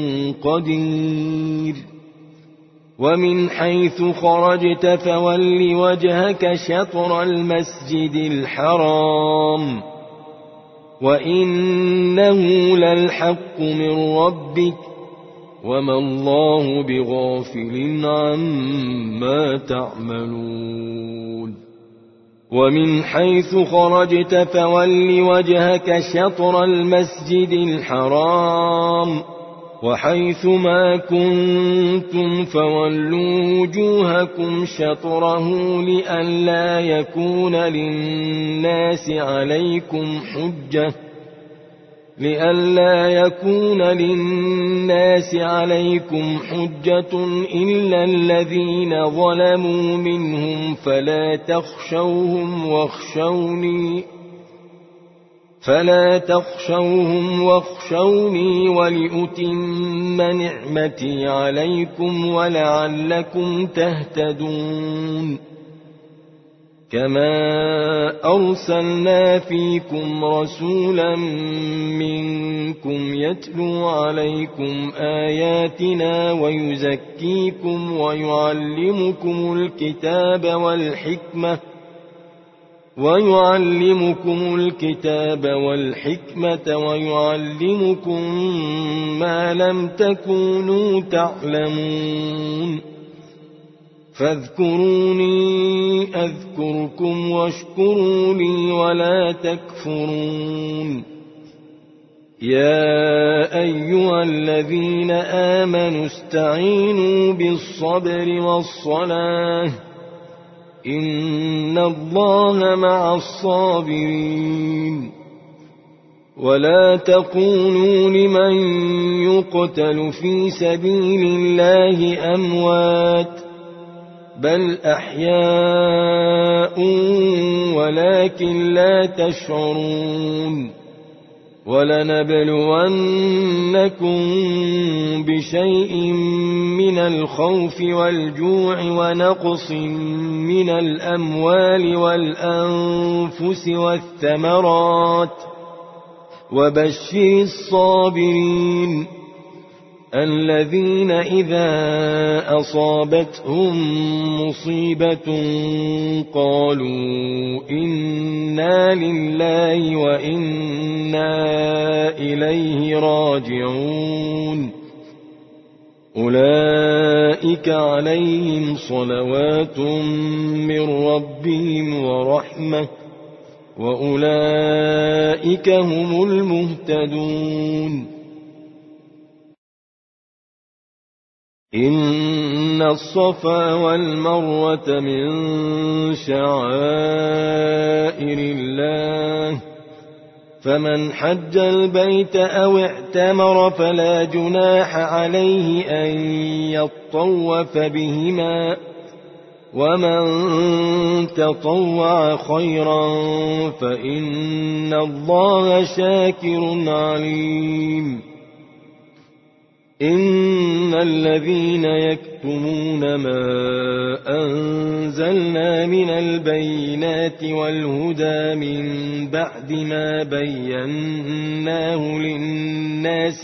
قدير ومن حيث خرجت فول وجهك شطر المسجد الحرام وإنه للحق من ربك وما الله بغافل عما تعملون ومن حيث خرجت فول وجهك شطر المسجد الحرام وحيث ما كنتم فولوا وجوهكم شطره لئلا يكون للناس عليكم حجة إلا الذين ظلموا منهم فلا تخشوهم واخشوني ولأتم نعمتي عليكم ولعلكم تهتدون كما أرسلنا فيكم رسولا منكم يتلو عليكم آياتنا ويزكيكم ويعلمكم الكتاب والحكمة ويعلمكم ما لم تكونوا تعلمون فاذكروني أذكركم واشكروا لي ولا تكفرون يا أيها الذين آمنوا استعينوا بالصبر والصلاة إن الله مع الصابرين ولا تقولوا لمن يقتل في سبيل الله أموات بل أحياء ولكن لا تشعرون ولنبلونكم بشيء من الخوف والجوع ونقص من الأموال والأنفس والثمرات وبشر الصابرين الذين إذا أصابتهم مصيبة قالوا إنا لله وإنا إليه راجعون أولئك عليهم صلوات من ربهم ورحمة وأولئك هم المهتدون إن الصفا والمروة من شعائر الله فمن حج البيت أو اعتمر فلا جناح عليه أن يطوف بهما ومن تطوع خيرا فإن الله شاكر عليم إن الذين يكتمون ما أنزلنا من البينات والهدى من بعد ما بيناه للناس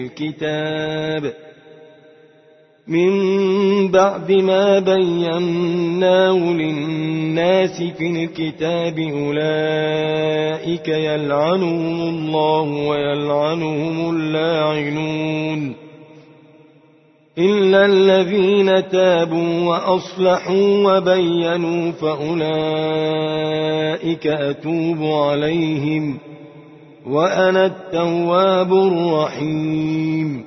في الكتاب أولئك يلعنهم الله ويلعنهم اللاعنون إلا الذين تابوا وأصلحوا وبينوا فأولئك أتوب عليهم وأنا التواب الرحيم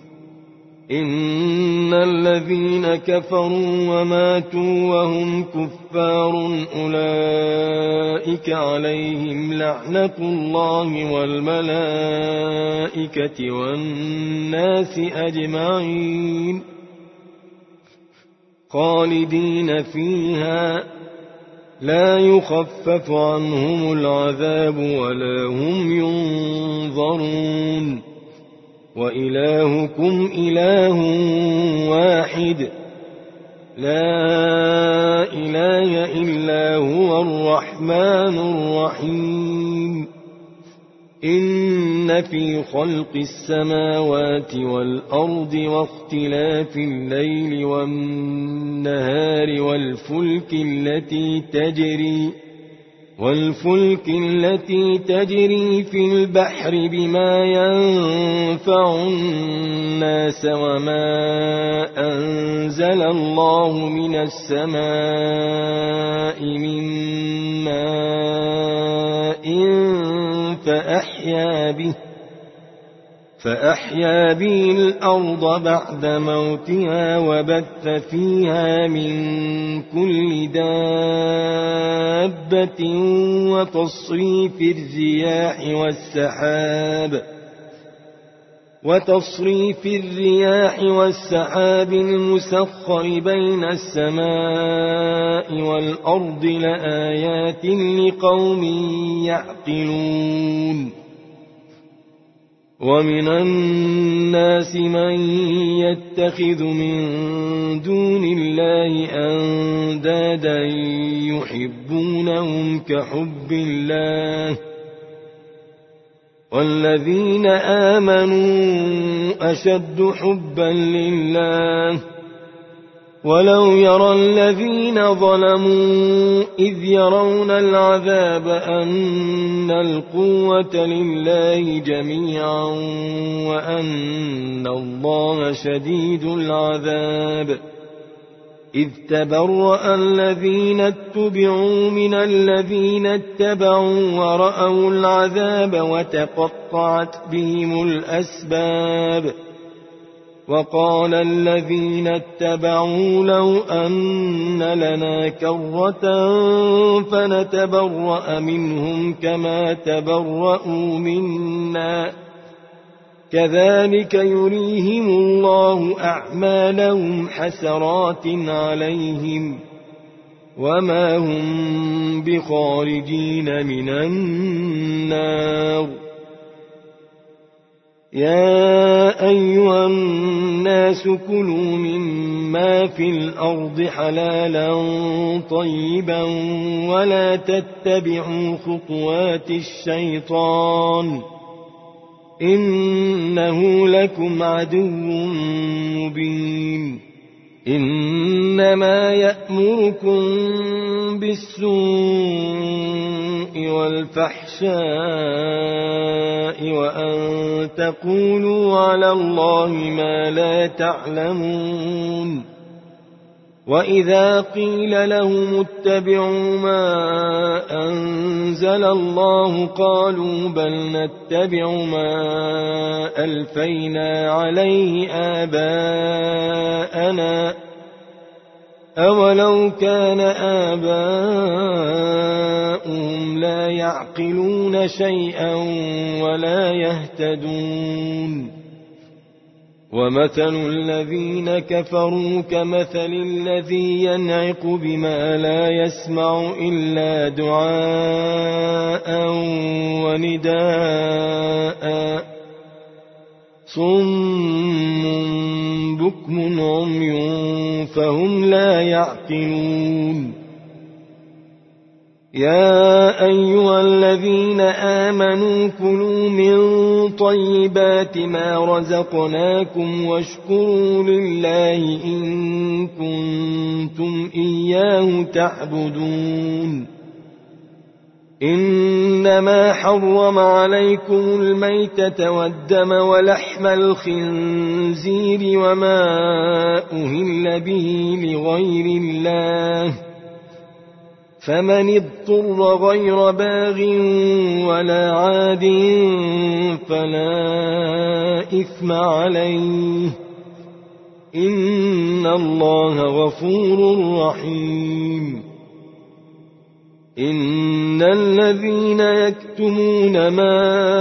إن الذين كفروا وماتوا وهم كفار أولئك عليهم لعنة الله والملائكة والناس أجمعين خالدين فيها لا يخفف عنهم العذاب ولا هم ينظرون وإلهكم إله واحد لا إله إلا هو الرحمن الرحيم إن في خلق السماوات والأرض واختلاف الليل والنهار والفلك التي تجري في البحر بما ينفع الناس وما أنزل الله من السماء من ماء فأحيا به الأرض بعد موتها وبث فيها من كل دابة وتصريف الرياح والسحاب المسخر بين السماء والأرض لآيات لقوم يعقلون ومن الناس من يتخذ من دون الله أندادا يحبونهم كحب الله والذين آمنوا أشد حبا لله ولو يرى الذين ظلموا إذ يرون العذاب أن القوة لله جميعا وأن الله شديد العذاب إذ تبرأ الذين اتبعوا من الذين اتبعوا ورأوا العذاب وتقطعت بهم الأسباب وقال الذين اتبعوا لو أن لنا كرة فنتبرأ منهم كما تبرأوا منا كذلك يريهم الله أعمالهم حسرات عليهم وما هم بخارجين من النار يا أيها الناس كلوا مما في الأرض حلالا طيبا ولا تتبعوا خطوات الشيطان إنه لكم عدو مبين إنما يأمركم بالسوء والفحشاء وأن تقولوا على الله ما لا تعلمون وإذا قيل لهم اتبعوا ما أنزل الله قالوا بل نتبع ما ألفينا عليه آباءنا أولو كان آباؤهم لا يعقلون شيئا ولا يهتدون ومثل الذين كفروا كمثل الذي ينعق بما لا يسمع إلا دعاء ونداء صم بكم عمي فهم لا يعقلون يا أيها الذين آمنوا كلوا من طيبات ما رزقناكم واشكروا لله إن كنتم إياه تعبدون إنما حرم عليكم الميتة والدم ولحم الخنزير وما أهل به لغير الله فمن اضطر غير باغ ولا عاد فلا إثم عليه إن الله غفور رحيم إن الذين يكتمون ما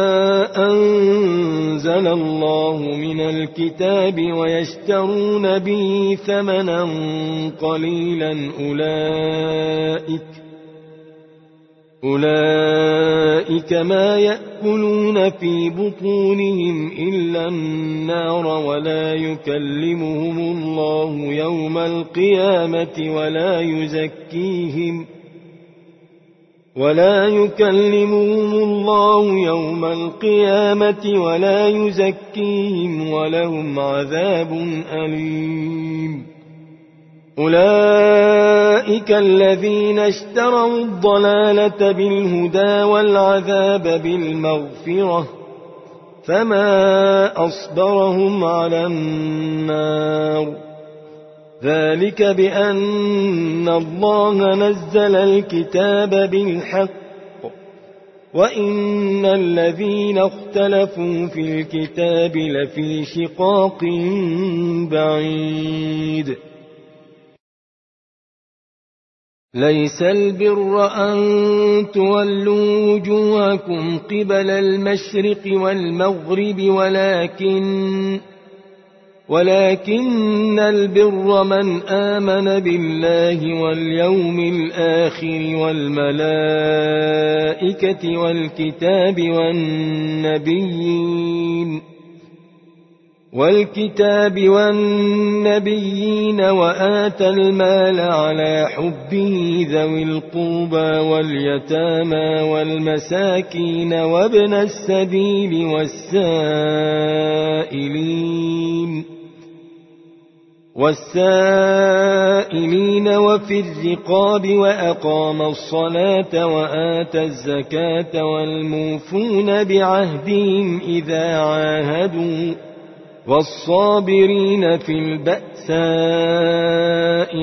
أنزل الله من الكتاب ويشترون به ثمنا قليلا أولئك ما يأكلون في بطونهم إلا النار ولا يكلمهم الله يوم القيامة ولا يزكيهم ولهم عذاب أليم أولئك الذين اشتروا الضلالة بالهدى والعذاب بالمغفرة فما أصبرهم على النار ذلك بأن الله نزل الكتاب بالحق وإن الذين اختلفوا في الكتاب لفي شقاق بعيد ليس البر أن تولوا وجوهكم قبل المشرق والمغرب ولكن البر من آمن بالله واليوم الآخر والملائكة والنبيين وآتى المال على حبه ذوي القربى واليتامى والمساكين وابن السبيل والسائلين وفي الرقاب وأقام الصلاة وآتى الزكاة والموفون بعهدهم إذا عاهدوا والصابرين في البأساء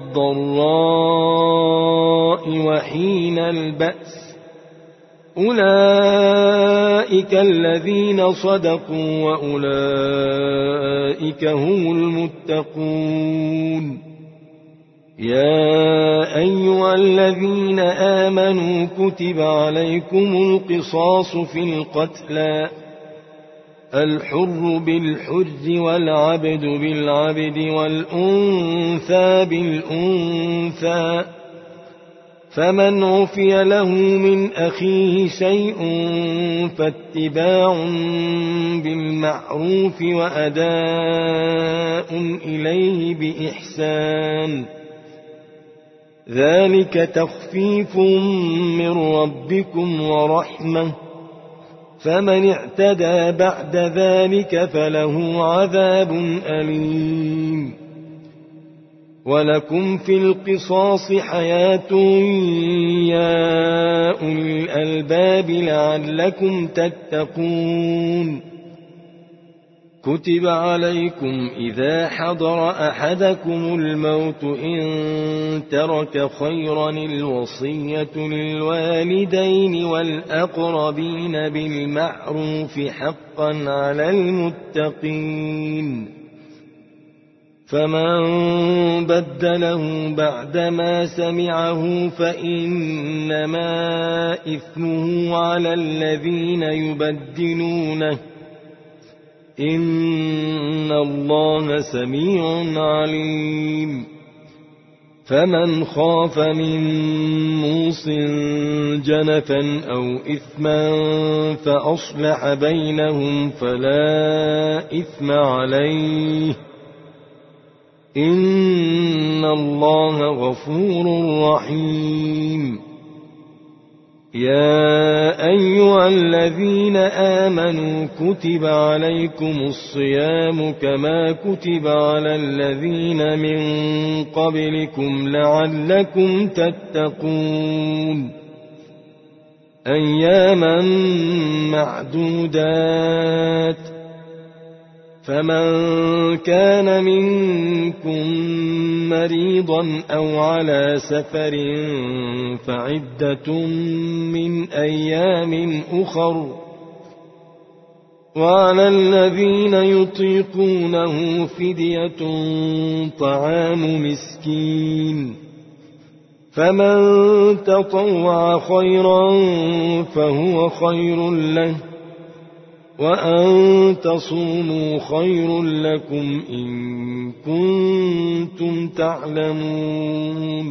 والضراء وحين البأس أولئك الذين صدقوا وأولئك هم المتقون يا أيها الذين آمنوا كتب عليكم القصاص في القتلى الحر بالحر والعبد بالعبد والأنثى بالأنثى فمن عفي له من أخيه شيء فاتباع بالمعروف وأداء إليه بإحسان ذلك تخفيف من ربكم ورحمة فمن اعتدى بعد ذلك فله عذاب أليم. ولكم في القصاص حياة يا أولي الألباب لعلكم تتقون. كتب عليكم إذا حضر أحدكم الموت إن ترك خيرا الوصية للوالدين والأقربين بالمعروف حقا على المتقين. فمن بدله بعدما سمعه فإنما إثمه على الذين يبدلونه إن الله سميع عليم. فمن خاف من موص جنفا أو إثما فأصلح بينهم فلا إثم عليه إن الله غفور رحيم. يا أيها الذين آمنوا كتب عليكم الصيام كما كتب على الذين من قبلكم لعلكم تتقون. أياما معدودات. فمن كان منكم مريضا أو على سفر فعدة من أيام أخر. وعلى الذين يطيقونه فدية طعام مسكين. فمن تطوع خيرا فهو خير له وأن تصوموا خير لكم إن كنتم تعلمون.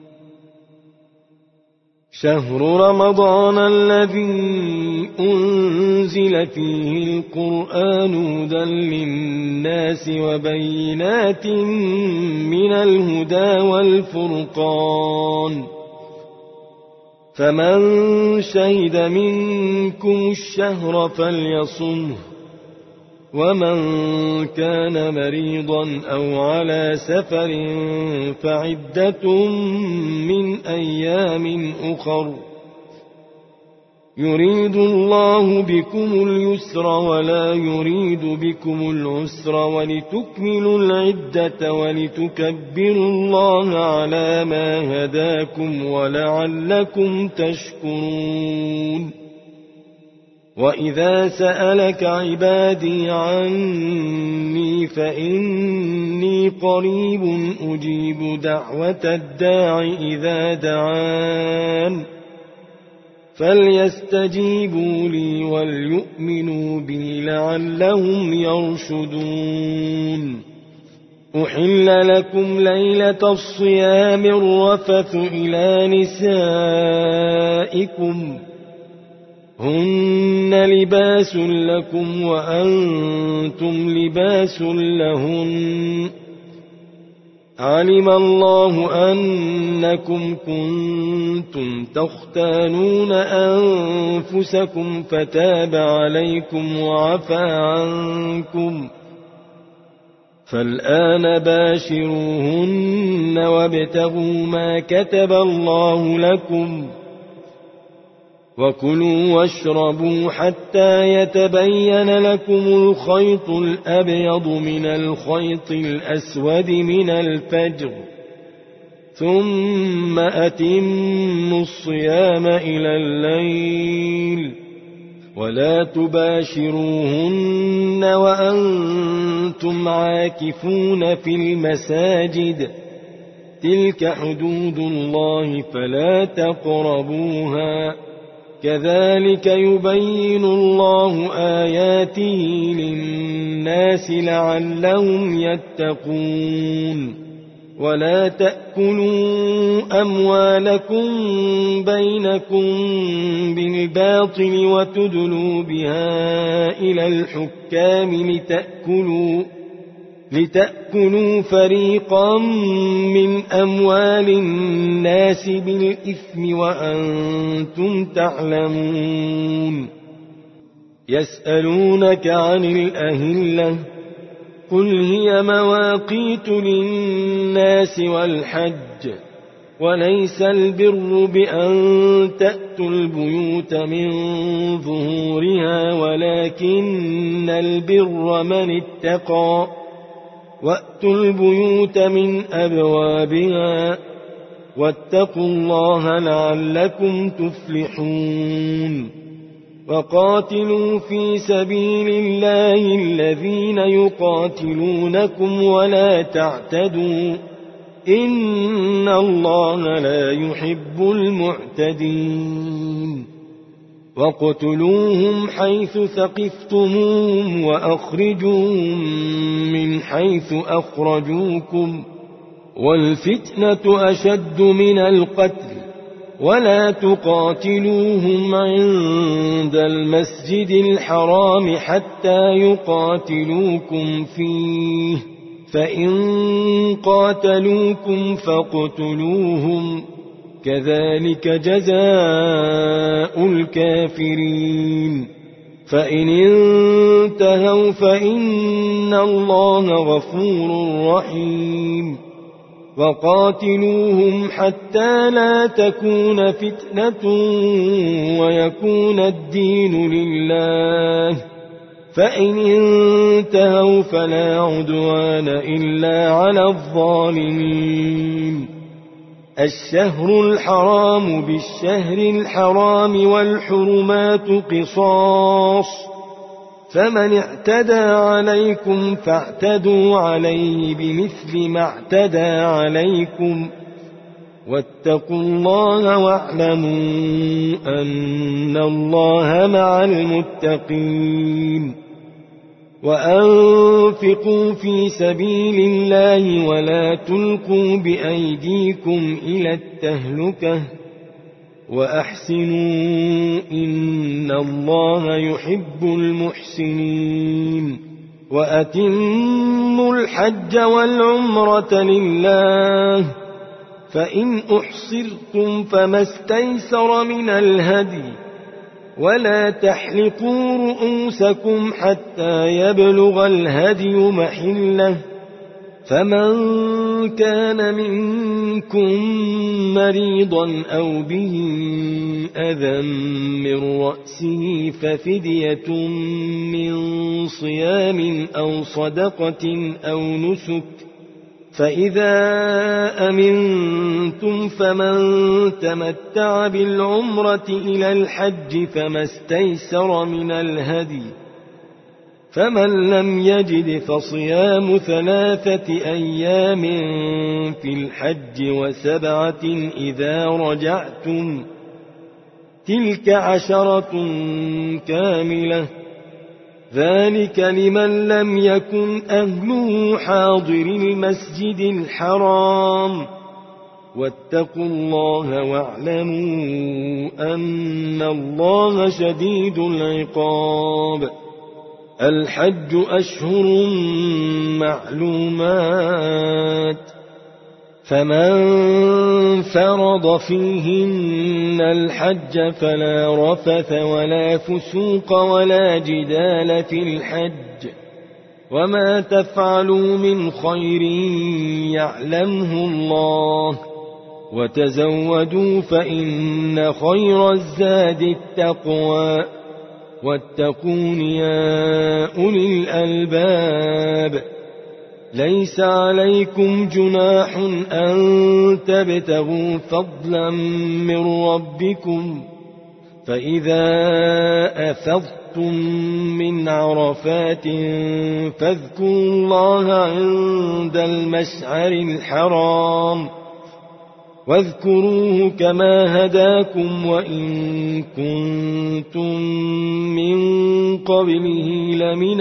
شهر رمضان الذي أنزل فيه القرآن هدى للناس وبينات من الهدى والفرقان. فمن شهد منكم الشهر فليصمه. ومن كان مريضا أو على سفر فعدة من أيام أخر. يريد الله بكم اليسر ولا يريد بكم العسر ولتكملوا العدة ولتكبروا الله على ما هداكم ولعلكم تشكرون. وإذا سألك عبادي عني فإني قريب أجيب دعوة الداع إذا دعان فليستجيبوا لي وليؤمنوا بي لعلهم يرشدون. أحل لكم ليلة الصيام الرفث إلى نسائكم هن لباس لكم وأنتم لباس لهن. علم الله أنكم كنتم تختانون أنفسكم فتاب عليكم وعفى عنكم فالآن باشروهن وابتغوا ما كتب الله لكم وكلوا واشربوا حتى يتبين لكم الخيط الأبيض من الخيط الأسود من الفجر ثم أتموا الصيام إلى الليل ولا تباشروهن وأنتم عاكفون في المساجد تلك حدود الله فلا تقربوها كذلك يبين الله آياته للناس لعلهم يتقون. ولا تأكلوا أموالكم بينكم بالباطل وتدلوا بها إلى الحكام لتأكلوا فريقا من أموال الناس بالإثم وأنتم تعلمون. يسألونك عن الأهلة قل هي مواقيت للناس والحج وليس البر بأن تأتوا البيوت من ظهورها ولكن البر من اتقى وأتوا البيوت من أبوابها واتقوا الله لعلكم تفلحون وقاتلوا في سبيل الله الذين يقاتلونكم ولا تعتدوا إن الله لا يحب المعتدين وقتلوهم حيث ثقفتموهم وأخرجوهم من حيث أخرجوكم والفتنة أشد من القتل ولا تقاتلوهم عند المسجد الحرام حتى يقاتلوكم فيه فإن قاتلوكم فاقتلوهم كذلك جزاء الكافرين فإن انتهوا فإن الله غفور رحيم وقاتلوهم حتى لا تكون فتنة ويكون الدين لله فإن انتهوا فلا عدوان إلا على الظالمين الشهر الحرام بالشهر الحرام والحرمات قصاص فمن اعتدى عليكم فاعتدوا عليه بمثل ما اعتدى عليكم واتقوا الله واعلموا أن الله مع المتقين وأنفقوا في سبيل الله ولا تلقوا بأيديكم إلى التهلكة وأحسنوا إن الله يحب المحسنين وأتموا الحج والعمرة لله فإن أحصرتم فما استيسر من الهدي ولا تحلقوا رؤوسكم حتى يبلغ الهدي محله فمن كان منكم مريضا أو به أذى من رأسه ففدية من صيام أو صدقة أو نسك فإذا أمنتم فمن تمتع بالعمرة إلى الحج فما استيسر من الهدي فمن لم يجد فصيام 3 أيام في الحج و7 إذا رجعتم تلك 10 كاملة ذلك لمن لم يكن أهله حاضر المسجد الحرام واتقوا الله واعلموا أن الله شديد العقاب الحج أشهر معلومات فمن فرض فيهن الحج فلا رفث ولا فسوق ولا جدال في الحج وما تفعلوا من خير يعلمه الله وتزودوا فإن خير الزاد التقوى واتقون يا أولي الألباب ليس عليكم جناح أن تبتغوا فضلا من ربكم فإذا أفضتم من عرفات فاذكروا الله عند المشعر الحرام واذكروه كما هداكم وإن كنتم من قبله لمن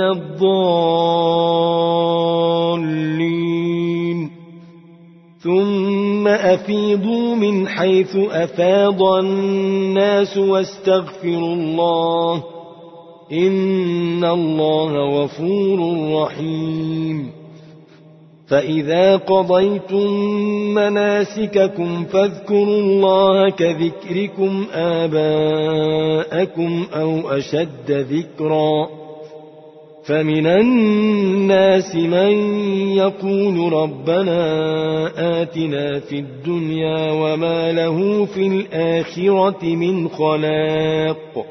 الضالين ثم أفيضوا من حيث أفاض الناس واستغفروا الله إن الله غفور رحيم فإذا قضيتم مناسككم فاذكروا الله كذكركم آباءكم أو أشد ذكرا فمن الناس من يقول ربنا آتنا في الدنيا وما له في الآخرة من خلاق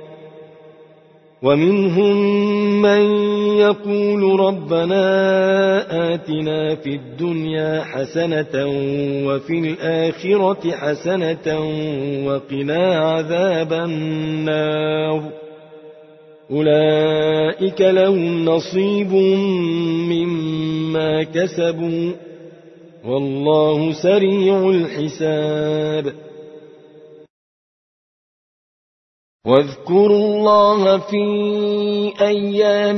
ومنهم من يقول ربنا آتنا في الدنيا حسنة وفي الآخرة حسنة وقنا عذاب النار أولئك لهم نصيب مما كسبوا والله سريع الحساب واذكروا الله في أيام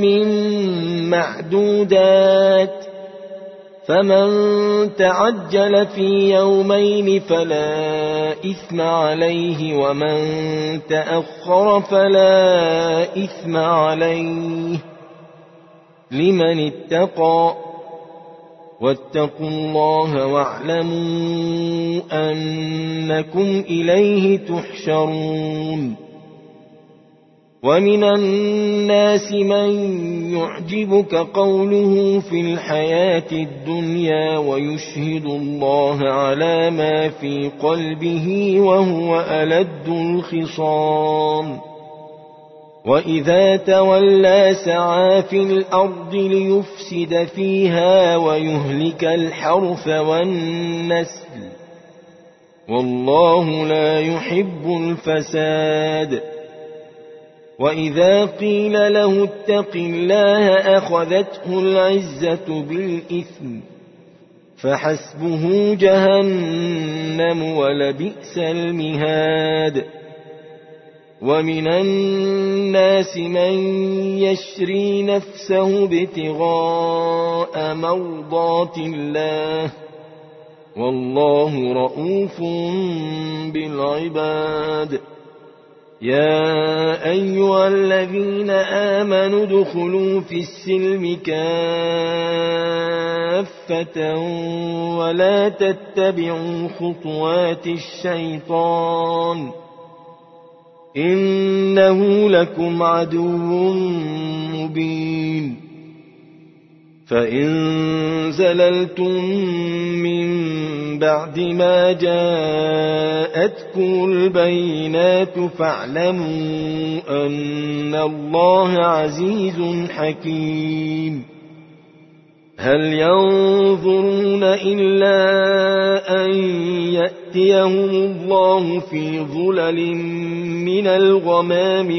معدودات فمن تعجل في يومين فلا إثم عليه ومن تأخر فلا إثم عليه لمن اتقى واتقوا الله واعلموا أنكم إليه تحشرون ومن الناس من يعجبك قوله في الحياة الدنيا ويشهد الله على ما في قلبه وهو ألد الخصام وإذا تولى سعى في الأرض ليفسد فيها ويهلك الحرث والنسل والله لا يحب الفساد وإذا قيل له اتق الله أخذته العزة بالإثم فحسبه جهنم ولبئس المهاد ومن الناس من يشري نفسه ابتغاء مرضات الله والله رؤوف بالعباد يا أيها الذين آمنوا ادخلوا في السلم كافة ولا تتبعوا خطوات الشيطان إنه لكم عدو مبين فإن زللتم من بعد ما جاءتكم البينات فاعلموا أن الله عزيز حكيم هل ينظرون إلا أن يأتيهم الله في ظلل من الغمام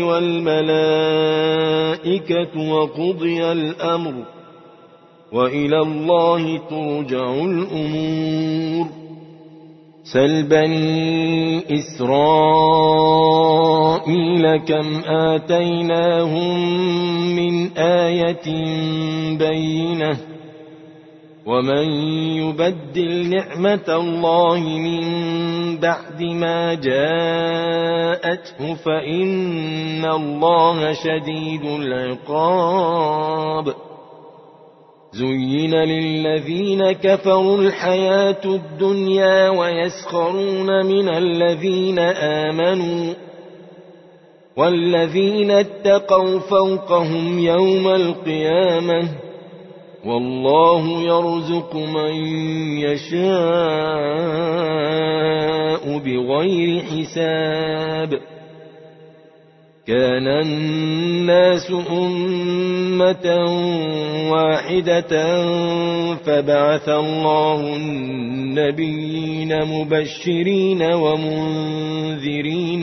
والملائكة وقضي الأمر وإلى الله ترجع الأمور سل بني إسرائيل كم آتيناهم من آية بينة ومن يبدل نعمة الله من بعد ما جاءته فإن الله شديد العقاب زين للذين كفروا الحياة الدنيا ويسخرون من الذين آمنوا والذين اتقوا فوقهم يوم القيامة والله يرزق من يشاء بغير حساب كان الناس أمة واحدة فبعث الله النبيين مبشرين ومنذرين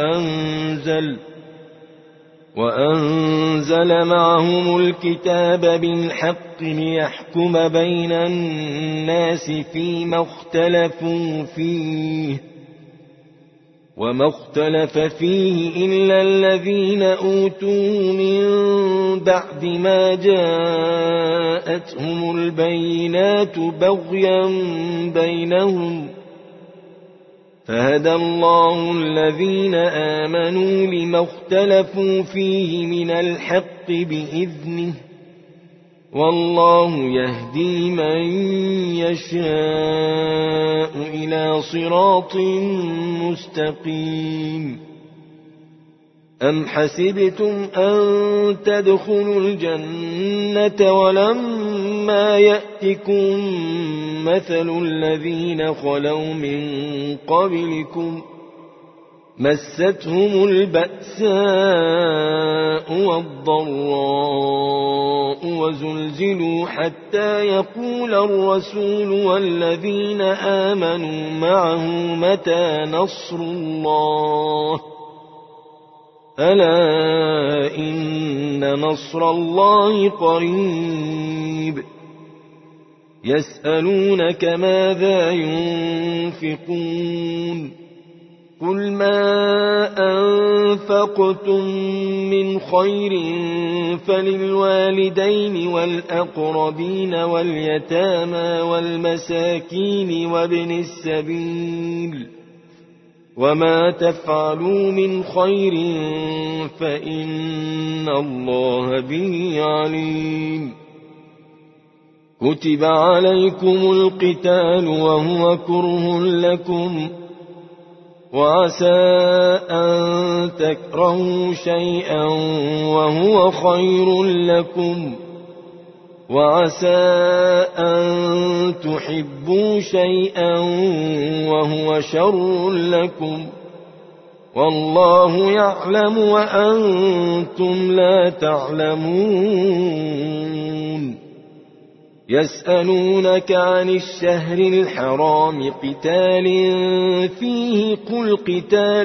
وأنزل معهم الكتاب بالحق ليحكم بين الناس فيما اختلفوا فيه وما اختلف فيه إلا الذين أوتوا من بعد ما جاءتهم البينات بغيا بينهم فهدى الله الذين آمنوا لما اختلفوا فيه من الحق بإذنه والله يهدي من يشاء إلى صراط مستقيم. أم حسبتم أن تدخلوا الجنة ولما يأتكم مثل الذين خلوا من قبلكم مستهم البأساء والضراء وزلزلوا حتى يقول الرسول والذين آمنوا معه متى نصر الله ألا إن نصر الله قريب. يسألونك ماذا ينفقون قل ما أنفقتم من خير فللوالدين والأقربين واليتامى والمساكين وابن السبيل وما تفعلوا من خير فإن الله به عليم. كتب عليكم القتال وهو كره لكم وعسى أن تكرهوا شيئا وهو خير لكم وعسى أن تحبوا شيئا وهو شر لكم والله يعلم وأنتم لا تعلمون. يسألونك عن الشهر الحرام قتال فيه قل قتال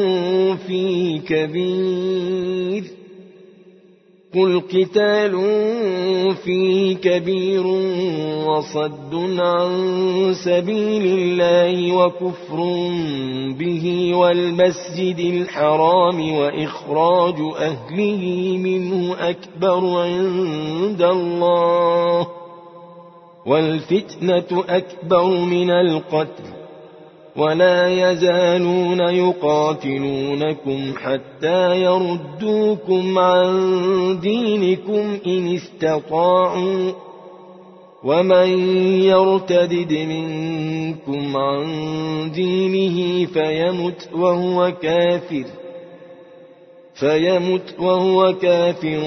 فيه كبير وصد عن سبيل الله وكفر به والمسجد الحرام وإخراج أهله منه أكبر عند الله والفتنة أكبر من القتل ولا يزالون يقاتلونكم حتى يردوكم عن دينكم إن استطاعوا ومن يرتدد منكم عن دينه فيمت وهو كافر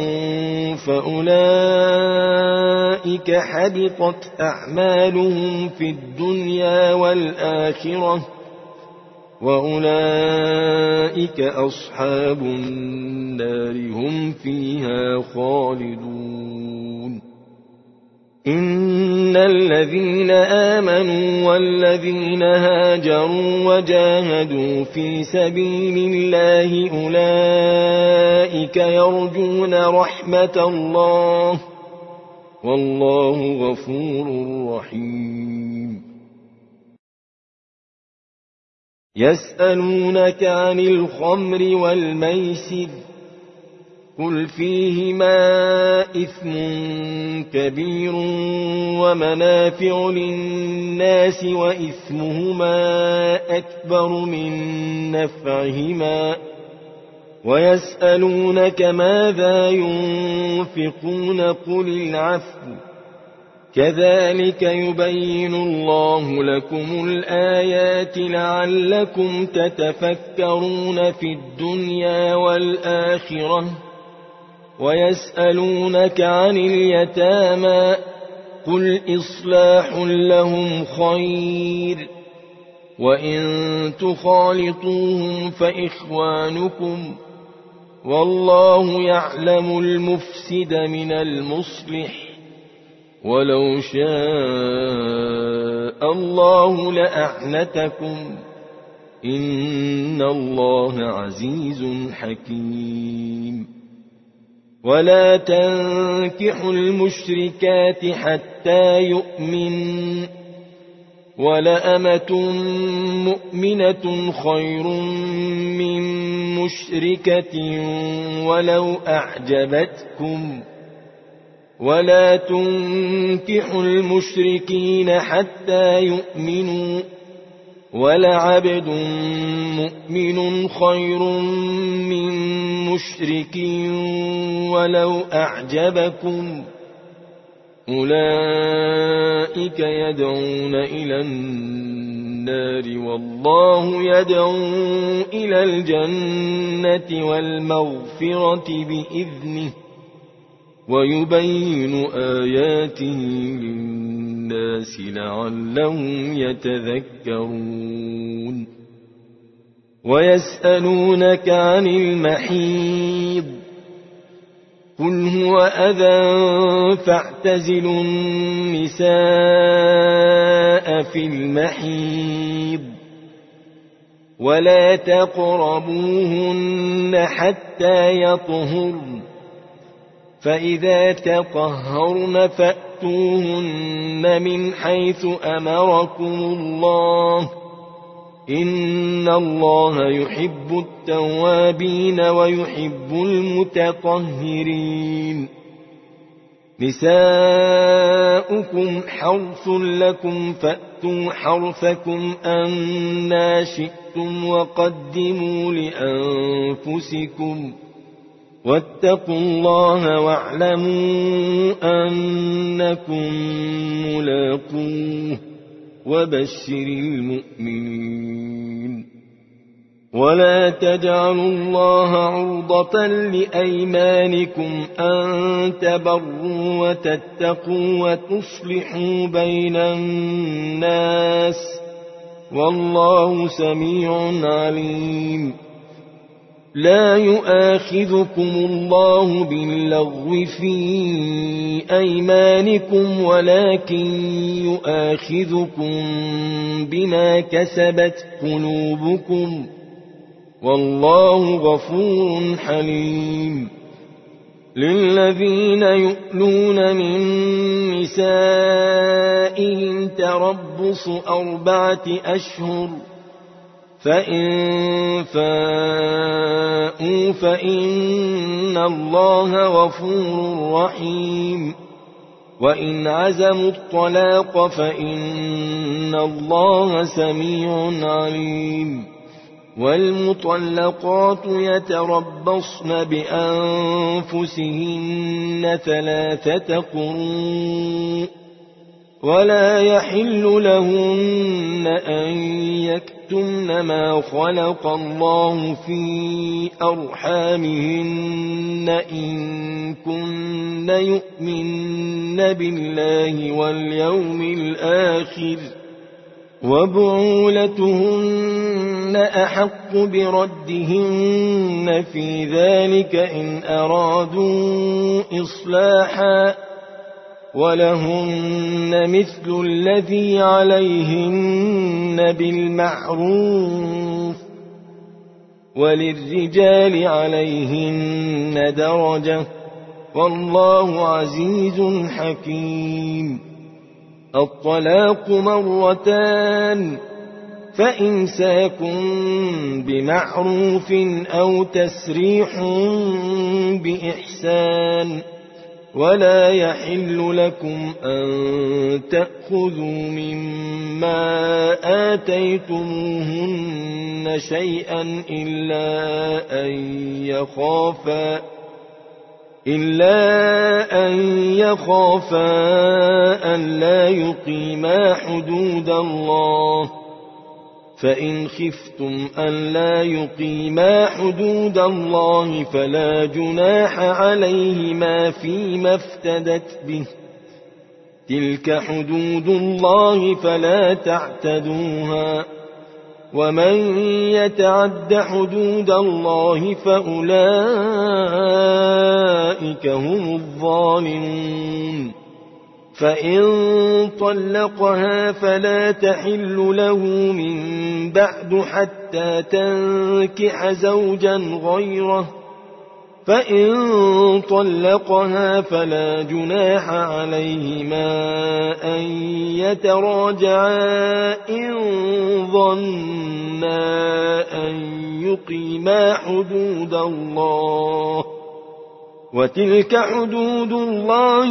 فأولئك حبطت أعمالهم في الدنيا والآخرة وأولئك أصحاب النار هم فيها خالدون. إن الذين آمنوا والذين هاجروا وجاهدوا في سبيل الله أولئك يرجون رحمة الله والله غفور رحيم. يسألونك عن الخمر والميسر قل فيهما إثم كبير ومنافع للناس وإثمهما أكبر من نفعهما ويسألونك ماذا ينفقون قل العفو كذلك يبين الله لكم الآيات لعلكم تتفكرون في الدنيا والآخرة. ويسألونك عن اليتامى قل إصلاح لهم خير وإن تخالطوهم فإخوانكم والله يعلم المفسد من المصلح ولو شاء الله لأعنتكم إن الله عزيز حكيم. ولا تنكحوا المشركات حتى يؤمن ولأمة مؤمنة خير من مشركة ولو أعجبتكم ولا تنكحوا المشركين حتى يؤمنوا ولعبد مؤمن خير من مشرك ولو أعجبكم أولئك يدعون إلى النار والله يدعو إلى الجنة والمغفرة بإذنه ويبين آياته للناس لعلهم يتذكرون ويسألونك عن المحيض قل هو أذى فاعتزلوا النساء في المحيض ولا تقربوهن حتى يطهرن فإذا تطهرن فأتوهن من حيث أمركم الله إن الله يحب التوابين ويحب المتطهرين نساؤكم حرث لكم فأتوا حرثكم أنى شئتم وقدموا لأنفسكم واتقوا الله واعلموا أنكم ملاقوه وبشر المؤمنين ولا تجعلوا الله عرضة لأيمانكم أن تبروا وتتقوا وتصلحوا بين الناس والله سميع عليم لا يؤاخذكم الله باللغو في أيمانكم ولكن يؤاخذكم بما كسبت قلوبكم والله غفور حليم للذين يؤلون من نسائهم تربص 4 أشهر فإن فاءوا فإن الله غفور رحيم وإن عزموا الطلاق فإن الله سميع عليم والمطلقات يتربصن بأنفسهن 3 قروء ولا يحل لهن أن يكتمن ما خلق الله في أرحامهن إن كن يؤمن بالله واليوم الآخر وبعولتهن أحق بردهن في ذلك إن أرادوا إصلاحا ولهن مثل الذي عليهن بالمعروف وللرجال عليهن درجة والله عزيز حكيم الطلاق 2 فإمساك بمعروف أو تسريح بإحسان ولا يحل لكم أن تأخذوا مما آتيتموهن شيئا إلا أن يخافا أن لا يقيما حدود الله فإن خفتم أن لا يقيما حدود الله فلا جناح عليهما فيما افتدت به تلك حدود الله فلا تعتدوها ومن يتعد حدود الله فأولئك هم الظالمون فإن طلقها فلا تحل له من بعد حتى تنكح زوجا غيره فإن طلقها فلا جناح عليهما أن يتراجعا إن ظنا أن يقيما حدود الله وتلك حدود الله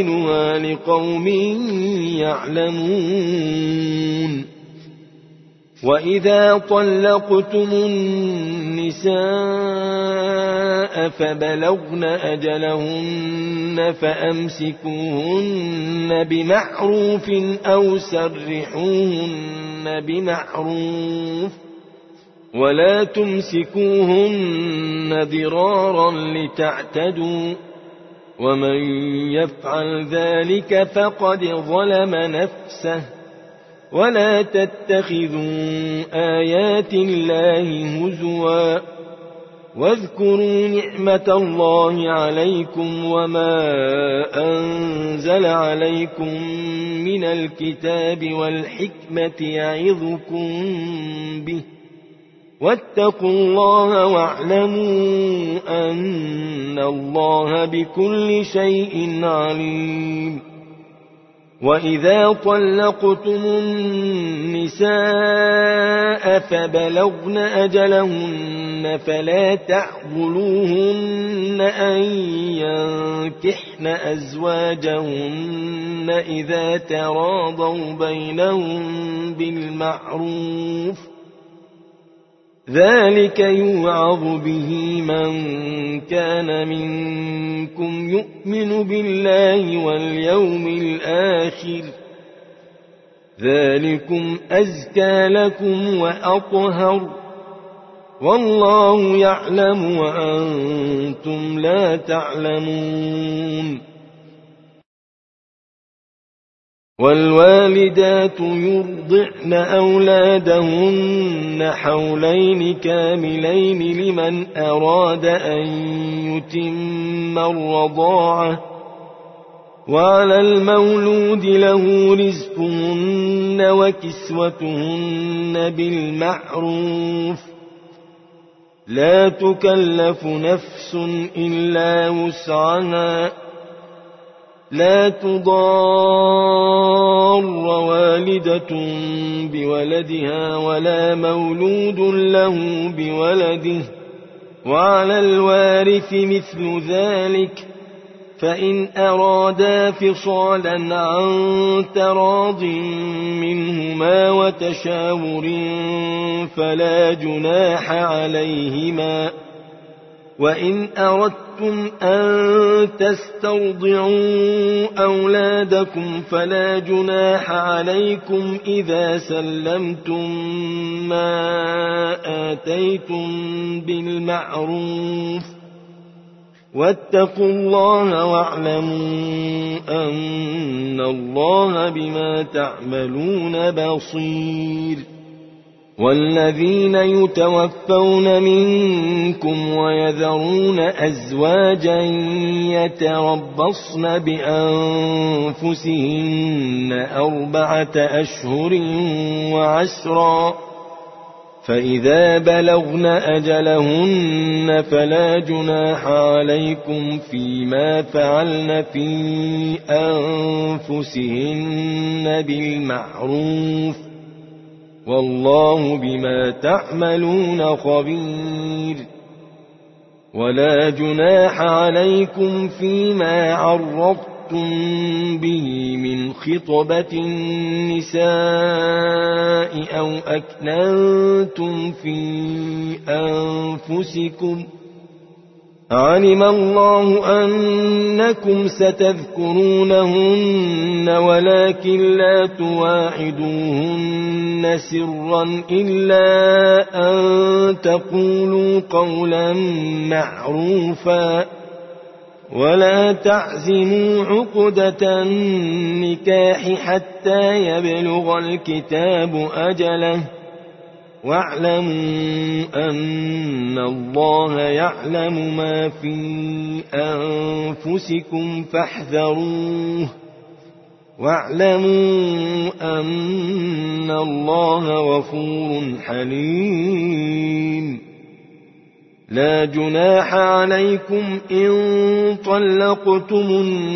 يبينها لقوم يعلمون وإذا طلقتم النساء فبلغن أجلهن فأمسكوهن بمعروف أو سرحوهن بمعروف ولا تمسكوهن ضرارا لتعتدوا ومن يفعل ذلك فقد ظلم نفسه ولا تتخذوا آيات الله هزوا واذكروا نعمة الله عليكم وما أنزل عليكم من الكتاب والحكمة يعظكم به واتقوا الله واعلموا أن الله بكل شيء عليم وإذا طلقتم النساء فبلغن أجلهن فلا تعضلوهن أن ينكحن أزواجهن إذا تراضوا بينهم بالمعروف ذلك يوعظ به من كان منكم يؤمن بالله واليوم الآخر ذلكم أزكى لكم وأطهر والله يعلم وأنتم لا تعلمون والوالدات يرضعن أولادهن حولين كاملين لمن أراد أن يتم الرضاعة وعلى المولود له رزقهن وكسوتهن بالمعروف لا تكلف نفس إلا وسعها لا تضار والدة بولدها ولا مولود له بولده وعلى الوارث مثل ذلك فإن أرادا فصالا عن تراض منهما وتشاور فلا جناح عليهما وإن أردتم أن تسترضعوا أولادكم فلا جناح عليكم إذا سلمتم ما آتيتم بالمعروف واتقوا الله واعلموا أن الله بما تعملون بصير والذين يتوفون منكم ويذرون أزواجا يتربصن بأنفسهن 4 أشهر وعشرا فإذا بلغن أجلهن فلا جناح عليكم فيما فعلن في أنفسهن بالمعروف والله بما تعملون خبير ولا جناح عليكم فيما عرضتم به من خطبة النساء أو أكننتم في أنفسكم علم الله أنكم ستذكرونهن ولكن لا تواعدوهن سرا إلا أن تقولوا قولا معروفا ولا تعزموا عقدة النكاح حتى يبلغ الكتاب أجله واعلموا أن الله يعلم ما في أنفسكم فاحذروه واعلموا أن الله غفور حليم لا جناح عليكم إن طلقتم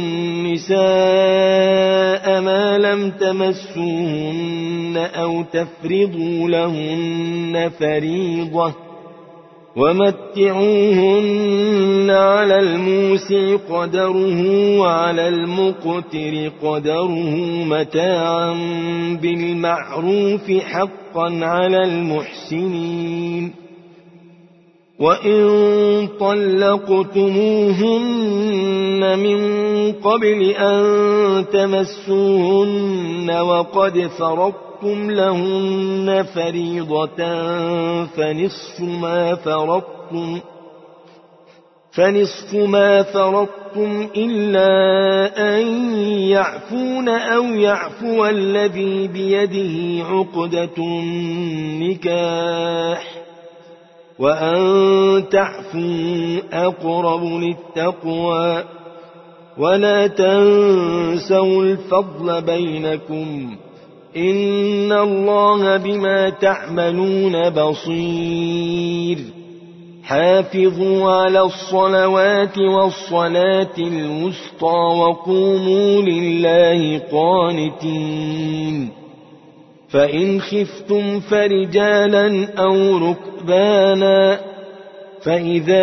النساء ما لم تمسوهن أو تفرضوا لهن فريضة ومتعوهن على الموسع قدره وعلى المقتر قدره متاعا بالمعروف حقا حقا على المحسنين. وإن طلقتموهن من قبل أن تمسوهن وقد فرضتم لهن فريضة فنصف ما فرضتم إلا أن يعفون أو يعفو الذي بيده عقدة النكاح وأن تعفوا أقرب للتقوى ولا تنسوا الفضل بينكم إن الله بما تعملون بصير. حافظوا على الصلوات والصلاة الوسطى وقوموا لله قانتين. فإن خفتم فرجالا أو ركبانا فإذا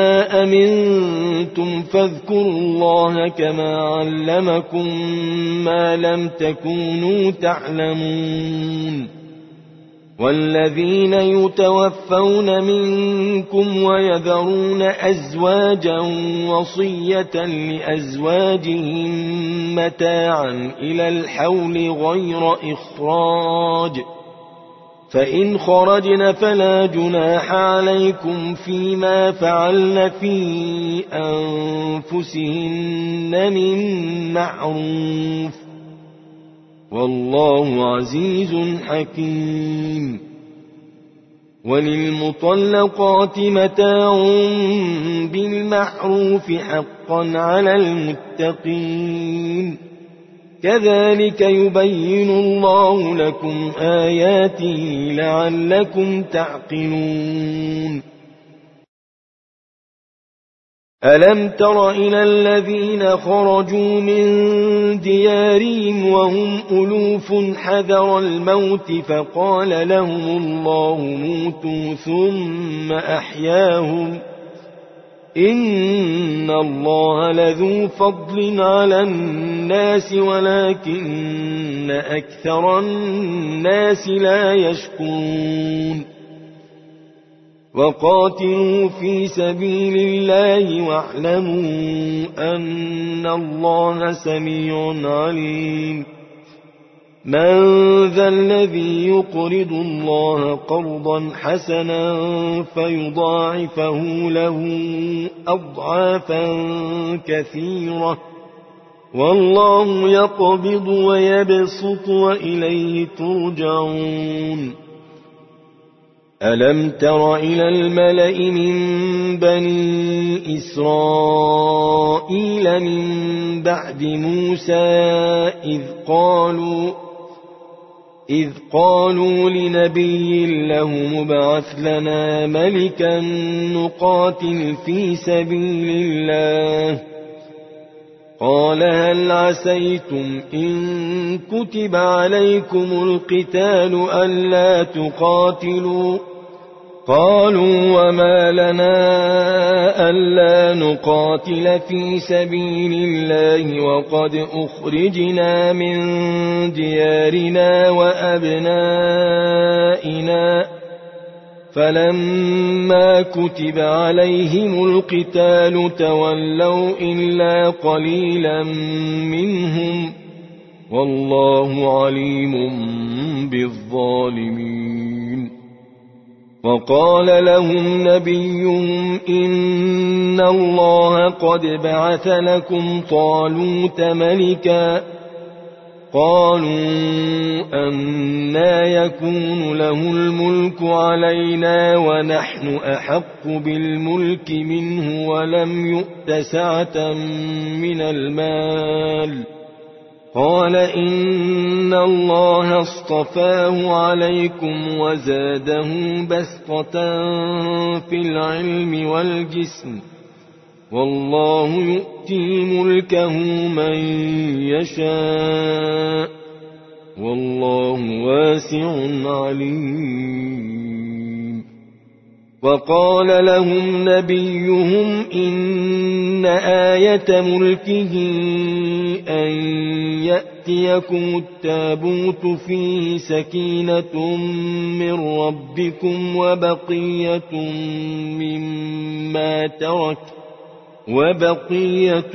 أمنتم فاذكروا الله كما علمكم ما لم تكونوا تعلمون. والذين يتوفون منكم ويذرون أزواجا وصية لأزواجهم متاعا إلى الحول غير إخراج فإن خرجن فلا جناح عليكم فيما فعلن في أنفسهن من معروف والله عزيز حكيم. وللمطلقات متاع بالمعروف حقا على المتقين كذلك يبين الله لكم آياته لعلكم تعقلون. ألم تر إلى الذين خرجوا من ديارهم وهم ألوف حذر الموت فقال لهم الله موتوا ثم أحياهم إن الله لذو فضل على الناس ولكن أكثر الناس لا يشكرون. وقاتلوا في سبيل الله واعلموا أن الله سميع عليم. من ذا الذي يقرض الله قرضا حسنا فيضاعفه له أضعافا كثيرة والله يقبض ويبسط وإليه ترجعون. ألم تر إلى الملأ من بني إسرائيل من بعد موسى إذ قالوا لنبي له ابعث لنا ملكا نقاتل في سبيل الله قال هل عسيتم إن كتب عليكم القتال ألا تقاتلوا قالوا وما لنا ألا نقاتل في سبيل الله وقد أخرجنا من ديارنا وأبنائنا فلما كتب عليهم القتال تولوا إلا قليلا منهم والله عليم بالظالمين. وقال لهم نبيهم إن الله قد بعث لكم طالوت ملكا قالوا أنى يكون له الملك علينا ونحن أحق بالملك منه ولم يؤت سعة من المال قال إن الله اصطفاه عليكم وزاده بسطة في العلم والجسم والله يؤتي ملكه من يشاء والله واسع عليم. وقال لهم نبيهم إن آية ملكه أن يأتيكم التابوت فيه سكينة من ربكم وبقية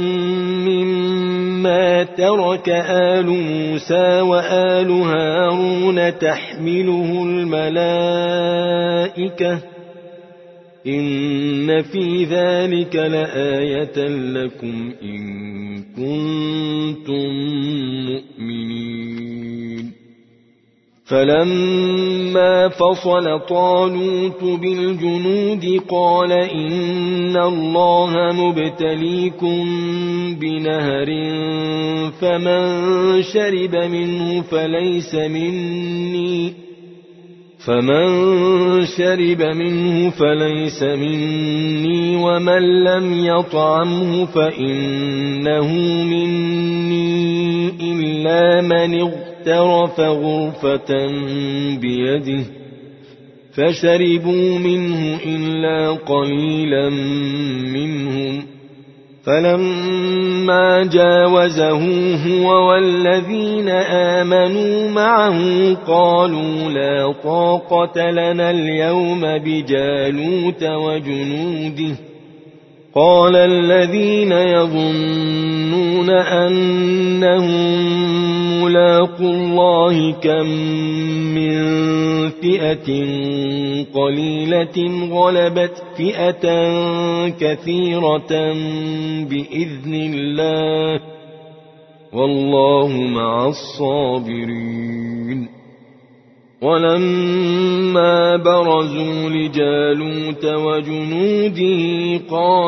مما ترك آل موسى وآل هارون تحمله الملائكة إن في ذلك لآية لكم إن كنتم مؤمنين. فلما فصل طالوت بالجنود قال إن الله مبتليكم بنهر فمن شرب منه فليس مني ومن لم يطعمه فإنه مني إلا من اغترف غرفة بيده فشربوا منه إلا قليلا منهم. فلما جاوزه هو والذين آمنوا معه قالوا لا طاقة لنا اليوم بجالوت وجنوده. قال الذين يظنون أنهم ملاقو الله كم من فئة قليلة غلبت فئة كثيرة بإذن الله والله مع الصابرين. ولما برزوا لجالوت وجنوده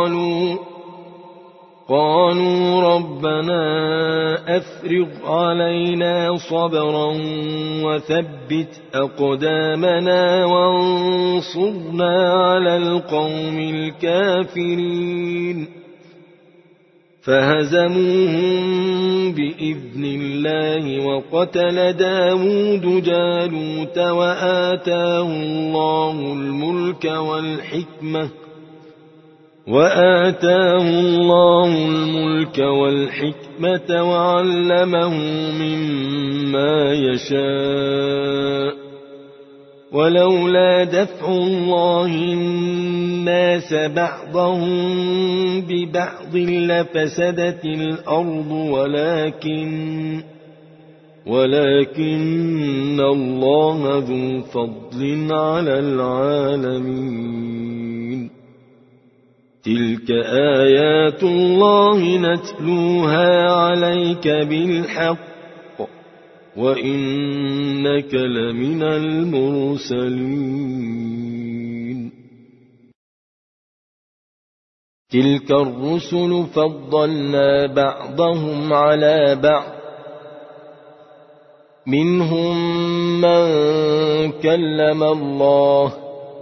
قالوا ربنا أفرغ علينا صبرا وثبت أقدامنا وانصرنا على القوم الكافرين. فهزموهم بإذن الله وقتل داود جالوت وآتاه الله الملك والحكمة وعلمه مما يشاء. ولولا دفع الله الناس بعضهم ببعض لفسدت الأرض ولكن الله ذو فضل على العالمين. تلك آيات الله نتلوها عليك بالحق وإنك لمن المرسلين. تلك الرسل فضلنا بعضهم على بعض منهم من كلم الله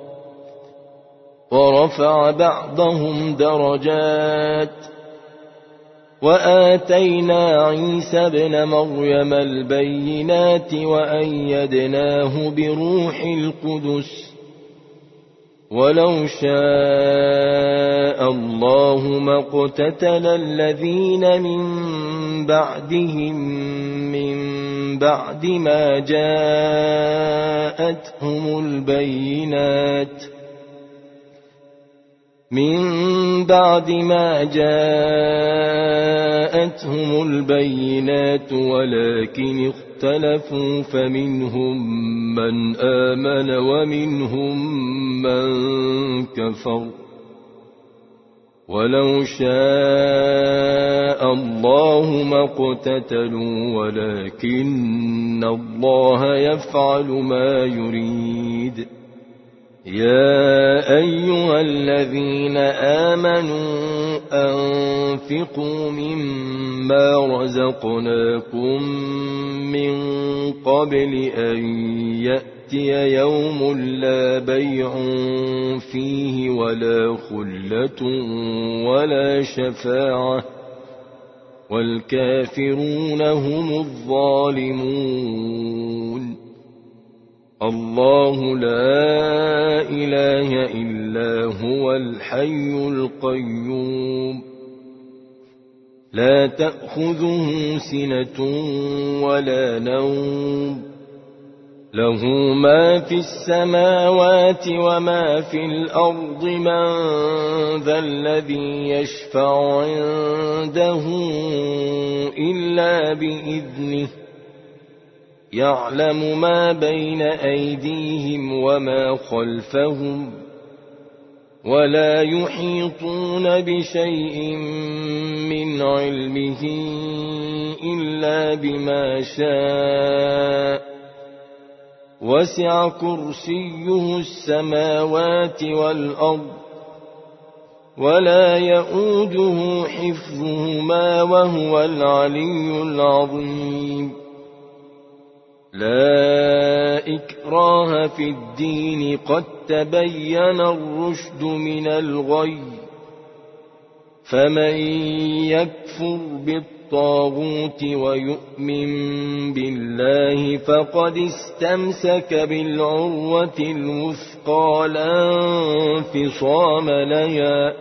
ورفع بعضهم درجات وآتينا عيسى ابن مريم البينات وأيدناه بروح القدس. ولو شاء الله ما اقتتل الذين من بعدهم من بعد ما جاءتهم البينات ولكن اختلفوا فمنهم من آمن ومنهم من كفر. ولو شاء الله ما اقتتلوا ولكن الله يفعل ما يريد. يا أيها الذين آمنوا أنفقوا مما رزقناكم من قبل أن يأتي يوم لا بيع فيه ولا خلة ولا شفاعة والكافرون هم الظالمون. الله لا إله إلا هو الحي القيوم لا تأخذه سنة ولا نوم له ما في السماوات وما في الأرض من ذا الذي يشفع عنده إلا بإذنه يعلم ما بين أيديهم وما خلفهم ولا يحيطون بشيء من علمه إلا بما شاء وسع كرسيه السماوات والأرض ولا يؤوده حفظهما وهو العلي العظيم لا إكراه في الدين قد تبين الرشد من الغي فمن يكفر بالطاغوت ويؤمن بالله فقد استمسك بالعروة الوثقى لا انفصام لها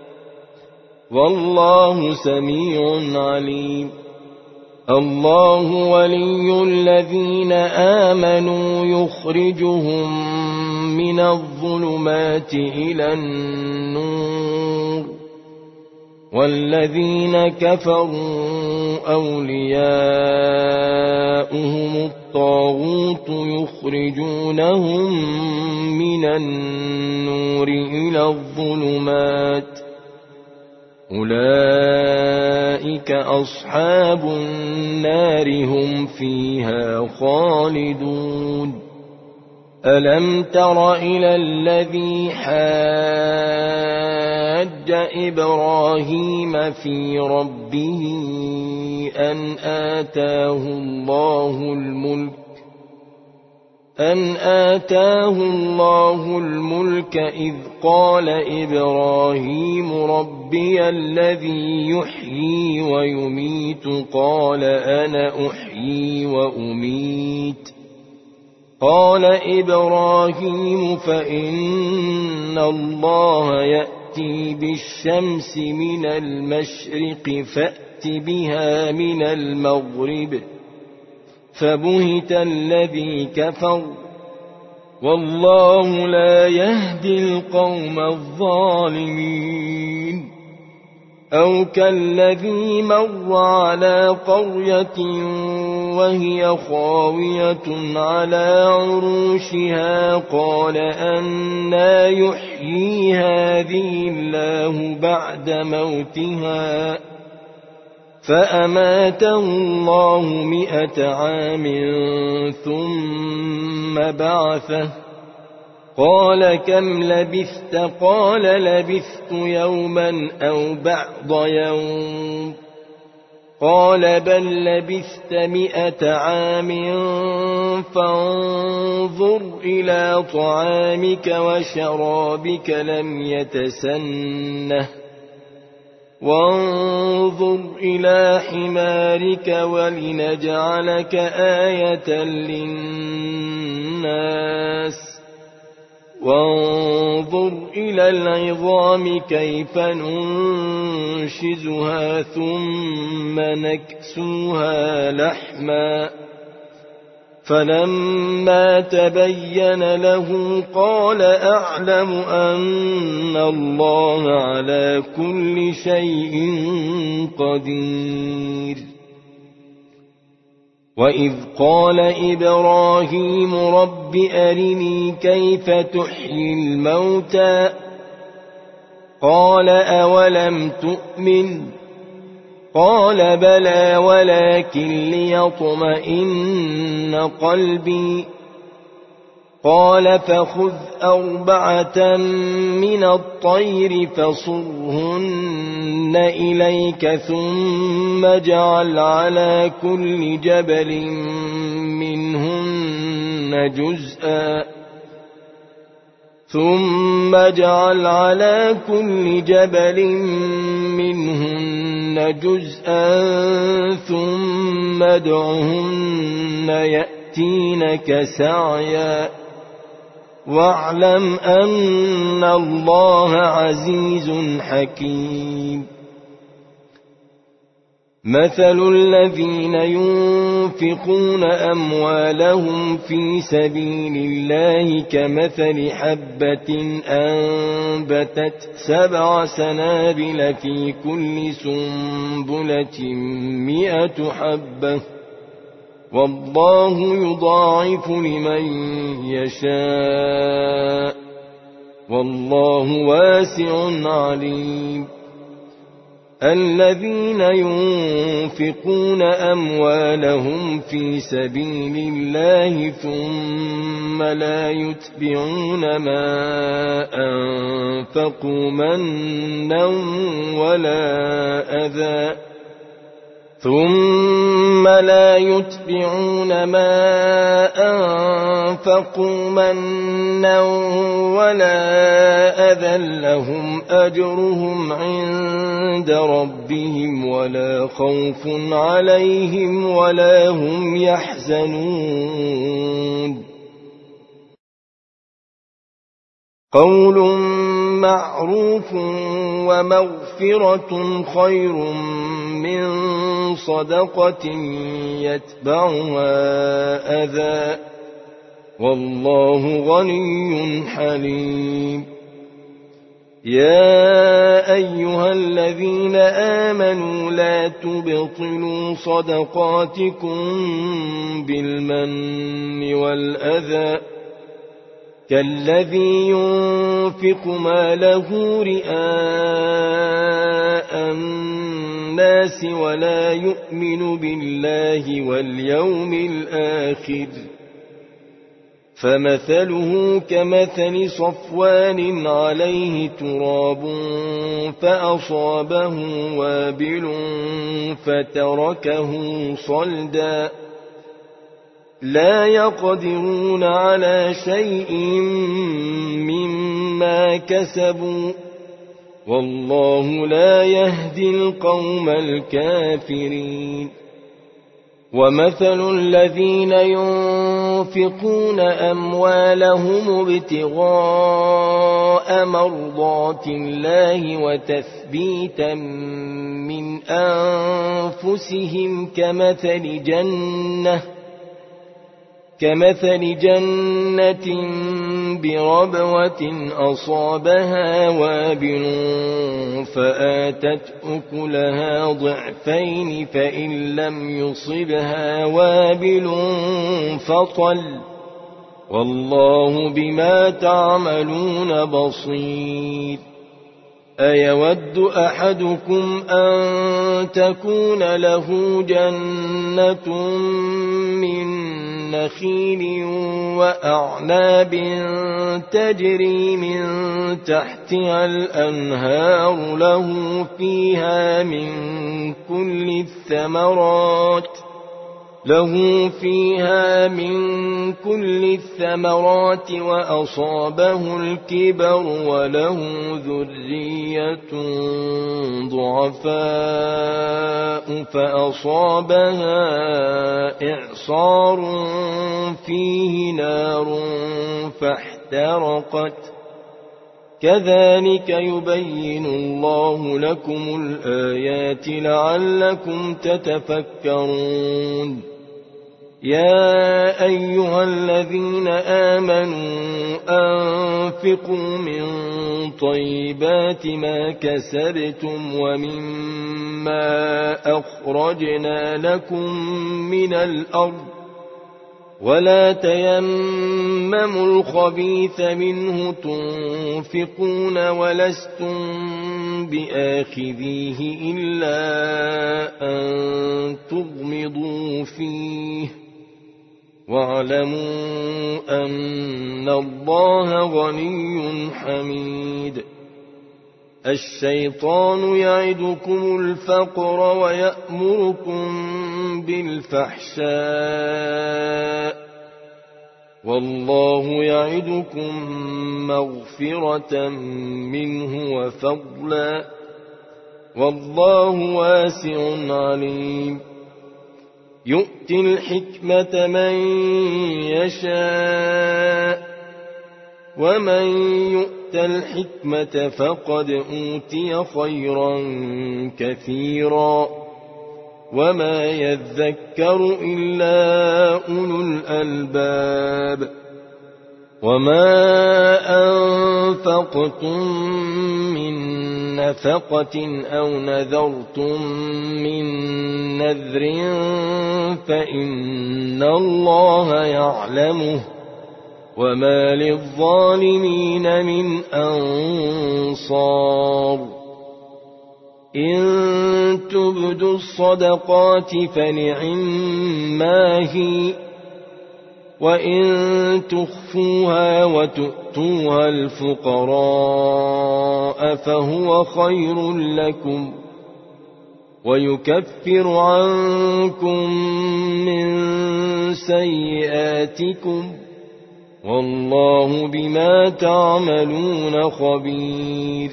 والله سميع عليم الله ولي الذين آمنوا يخرجهم من الظلمات إلى النور والذين كفروا أولياؤهم الطاغوت يخرجونهم من النور إلى الظلمات أولئك أصحاب النار هم فيها خالدون ألم تر إلى الذي حاج إبراهيم في ربه أن آتاه الله الملك إذ قال إبراهيم ربي الذي يحيي ويميت قال أنا أحيي وأميت قال إبراهيم فإن الله يأتي بالشمس من المشرق فأت بها من المغرب فبهت الذي كفر والله لا يهدي القوم الظالمين أو كالذي مر على قرية وهي خاوية على عروشها قال أنى يحيي هذه الله بعد موتها فأماته الله 100 عام ثم بعثه قال كم لبثت قال لبثت يوما أو بعض يوم قال بل لبثت 100 عام فانظر إلى طعامك وشرابك لم يتسنه وانظر إلى حمارك ولنجعلك آية للناس وانظر إلى العظام كيف ننشزها ثم نكسوها لحما فلما تبين له قال أعلم أن الله على كل شيء قدير وإذ قال إبراهيم رب أرني كيف تحيي الموتى قال أولم تؤمن قال بلى ولكن ليطمئن قلبي قال فخذ 4 من الطير فصرهن إليك ثم اجعل على كل جبل منهن جزءا ثم ادعهن يأتينك سعيا واعلم أن الله عزيز حكيم. مثل الذين ينفقون أموالهم في سبيل الله كمثل حبة أنبتت 7 سنابل في كل سنبلة 100 حبة والله يضاعف لمن يشاء والله واسع عليم. الذين ينفقون أموالهم في سبيل الله ثم لا يتبعون ما أنفقوا منا ولا أذى لهم أجرهم عند ربهم ولا خوف عليهم ولا هم يحزنون. قول معروف ومغفرة خير من صدقة يتبعها أذى والله غني حليم. يا أيها الذين آمنوا لا تبطلوا صدقاتكم بالمن والأذى كالذي ينفق ماله رئاء الناس ولا يؤمن بالله واليوم الآخر فمثله كمثل صفوان عليه تراب فأصابه وابل فتركه صلدا لا يقدرون على شيء مما كسبوا والله لا يهدي القوم الكافرين. ومثل الذين ينفقون أموالهم ابتغاء مرضات الله وتثبيتا من أنفسهم كمثل جنة بربوة أصابها وابل فآتت أكلها ضعفين فإن لم يصبها وابل فطل والله بما تعملون بصير. أيود أحدكم أن تكون له جنة من نخيل وأعناب تجري من تحتها الأنهار له فيها من كل الثمرات وأصابه الكبر وله ذرية ضعفاء فأصابها إعصار فيه نار فاحترقت كذلك يبين الله لكم الآيات لعلكم تتفكرون. يا أيها الذين آمنوا أنفقوا من طيبات ما كسبتم ومما أخرجنا لكم من الأرض ولا تيمموا الخبيث منه تنفقون ولستم بآخذيه إلا أن تغمضوا فيه واعلموا أن الله غني حميد. الشيطان يعدكم الفقر ويأمركم بالفحشاء والله يعدكم مغفرة منه وفضلا والله واسع عليم. يؤتي الحكمة من يشاء ومن يؤت الحكمة فقد أوتي خيرا كثيرا وما يذكر إلا أولو الألباب وما أنفقتم من نفقة أو نذرتم من نذر فإن الله يعلمه وما للظالمين من أنصار إن تبدوا الصدقات فنعما هي وإن تخفوها وتؤتوها الفقراء فهو خير لكم ويكفر عنكم من سيئاتكم والله بما تعملون خبير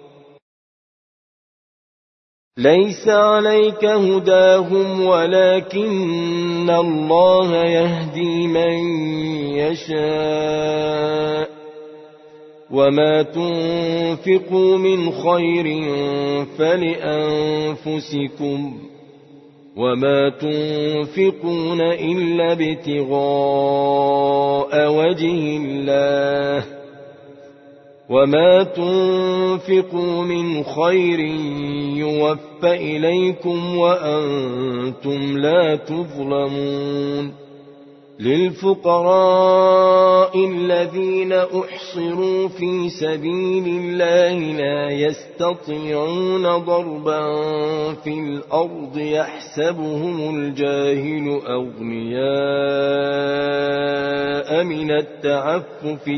ليس عليك هداهم ولكن الله يهدي من يشاء وما تنفقوا من خير فلأنفسكم وما تنفقون إلا ابتغاء وجه الله وما تنفقوا من خير يوفى إليكم وأنتم لا تظلمون للفقراء الذين أحصروا في سبيل الله لا يستطيعون ضربا في الأرض يحسبهم الجاهل أغنياء من التعفف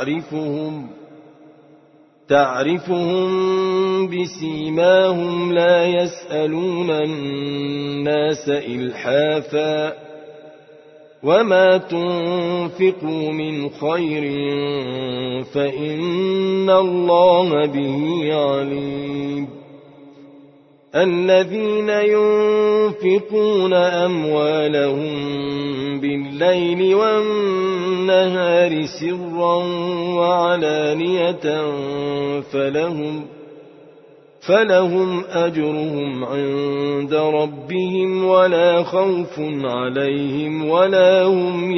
تعرفهم بسيماهم لا يسألون الناس إلحافا وما تنفقوا من خير فإن الله به عليم الذين ينفقون أموالهم بالليل والنهار سرا وعلانية فلهم أجرهم عند ربهم ولا خوف عليهم ولا هم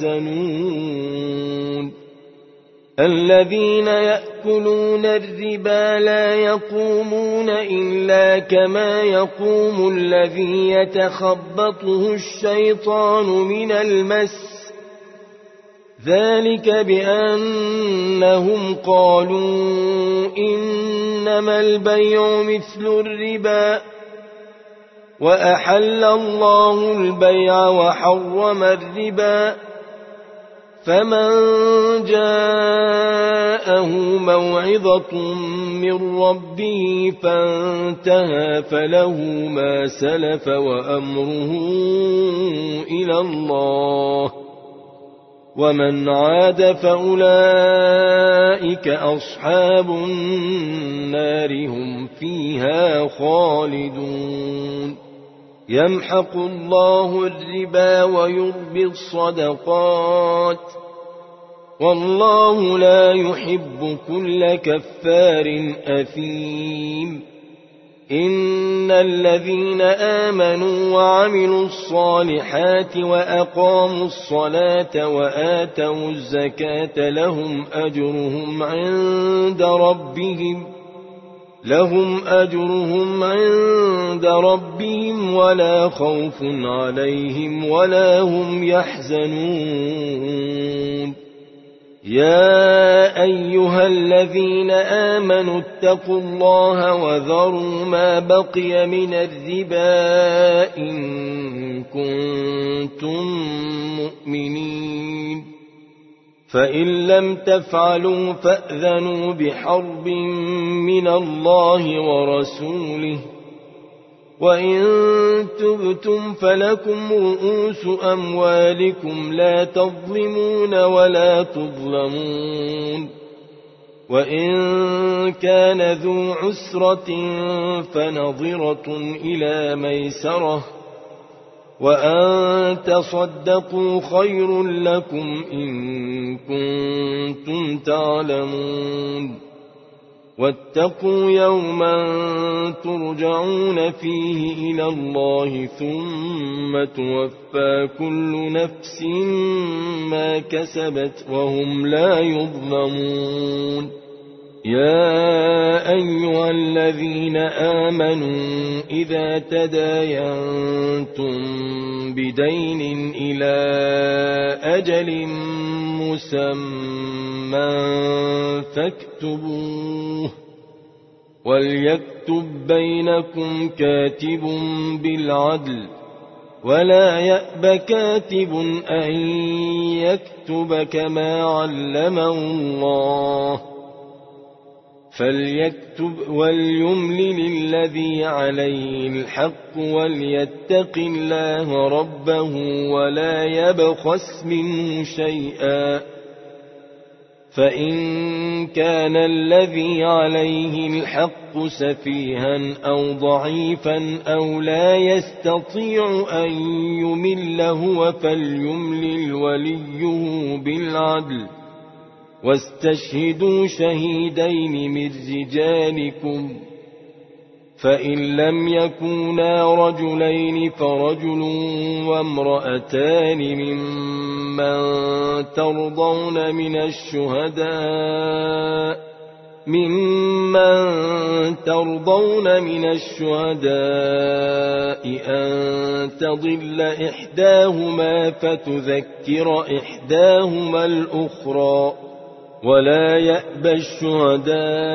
يحزنون الذين يأكلون الربا لا يقومون إلا كما يقوم الذي يتخبطه الشيطان من المس ذلك بأنهم قالوا إنما البيع مثل الربا وأحل الله البيع وحرم الربا فمن جاءه موعظة من ربه فانتهى فله ما سلف وأمره إلى الله ومن عاد فأولئك أصحاب النار هم فيها خالدون يمحق الله الربا ويربي الصدقات والله لا يحب كل كفار أثيم إن الذين آمنوا وعملوا الصالحات وأقاموا الصلاة وآتوا الزكاة لهم أجرهم عند ربهم ولا خوف عليهم ولا هم يحزنون يا أيها الذين آمنوا اتقوا الله وذروا ما بقي من الربا إن كنتم مؤمنين فإن لم تفعلوا فأذنوا بحرب من الله ورسوله وإن تبتم فلكم رؤوس أموالكم لا تظلمون ولا تظلمون وإن كان ذو عسرة فنظرة إلى ميسرة وأن تصدقوا خير لكم إن كنتم تعلمون واتقوا يوما ترجعون فيه إلى الله ثم توفى كل نفس ما كسبت وهم لا يظلمون يا أيها الذين آمنوا إذا تداينتم بدين إلى أجل مسمى فاكتبوه وليكتب بينكم كاتب بالعدل ولا يأب كاتب أن يكتب كما علمه الله فليكتب وليملل الذي عليه الحق وليتق الله ربه ولا يبخس منه شيئا فإن كان الذي عليه الحق سفيها أو ضعيفا أو لا يستطيع أن يمل هو فليملل وليه بالعدل واستشهدوا شهيدين من رجالكم فإن لم يكونا رجلين فرجل وامرأتان ممن ترضون من الشهداء أن تضل إحداهما فتذكر إحداهما الأخرى ولا يأبى الشهداء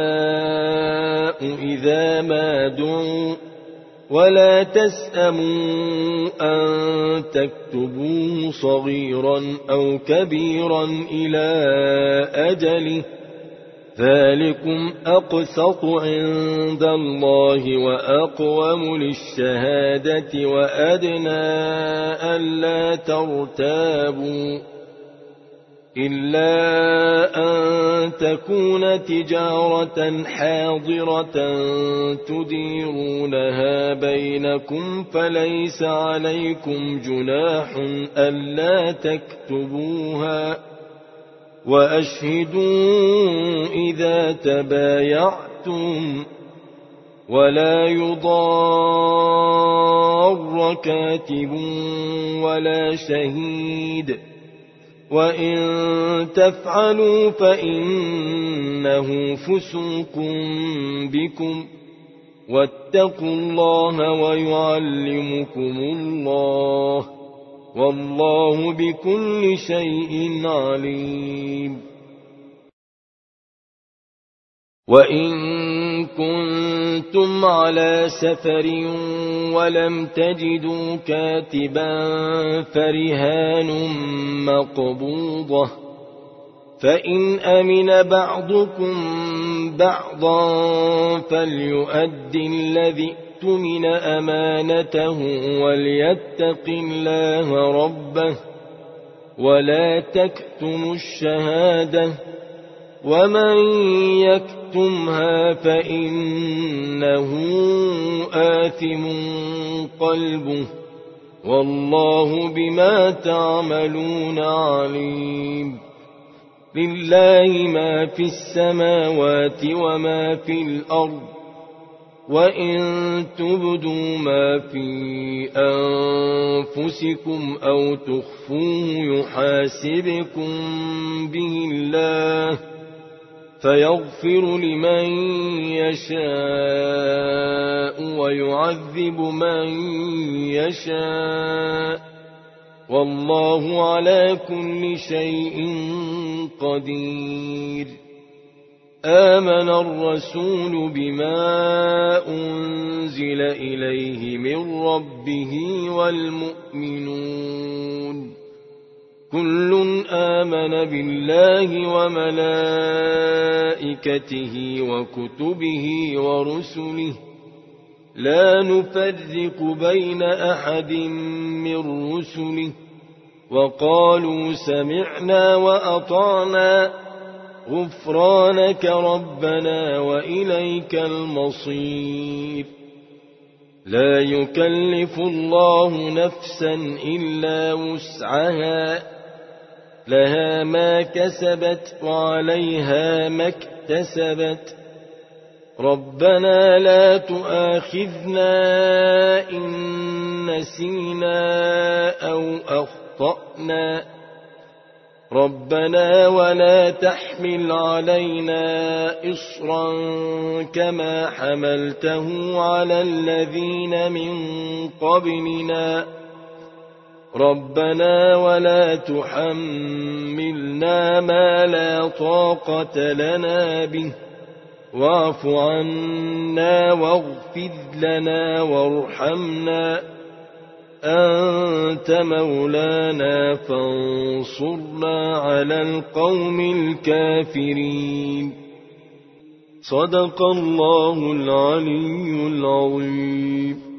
إذا ما دعوا ولا تسأموا أن تكتبوه صغيرا أو كبيرا إلى أجله ذلكم أقسط عند الله وأقوم للشهادة وأدنى ألا ترتابوا إلا أن تكون تجارة حاضرة تديرونها بينكم فليس عليكم جناح ألا تكتبوها وأشهدوا إذا تبايعتم ولا يضار كاتب ولا شهيد وإن تفعلوا فإنه فسوق بكم واتقوا الله ويعلمكم الله والله بكل شيء عليم وإن كنتم على سفر ولم تجدوا كاتبا فرهان مقبوضة فإن أمن بعضكم بعضا فليؤد الذي اؤتمن أمانته وليتق الله ربه ولا تكتموا الشهادة ومن يكتمها فإنه آثم قلبه والله بما تعملون عليم لله ما في السماوات وما في الأرض وإن تبدوا ما في أنفسكم أو تخفوه يحاسبكم به الله فيغفر لمن يشاء ويعذب من يشاء والله على كل شيء قدير آمن الرسول بما أنزل إليه من ربه والمؤمنون كل آمن بالله وملائكته وكتبه ورسله لا نفرق بين أحد من رسله وقالوا سمعنا وأطعنا غفرانك ربنا وإليك المصير لا يكلف الله نفسا إلا وسعها لها ما كسبت وعليها ما اكتسبت ربنا لا تؤاخذنا إن نسينا أو أخطأنا ربنا ولا تحمل علينا إصرا كما حملته على الذين من قبلنا ربنا ولا تحملنا ما لا طاقة لنا به واعف عنا واغفر لنا وارحمنا أنت مولانا فانصرنا على القوم الكافرين صدق الله العلي العظيم.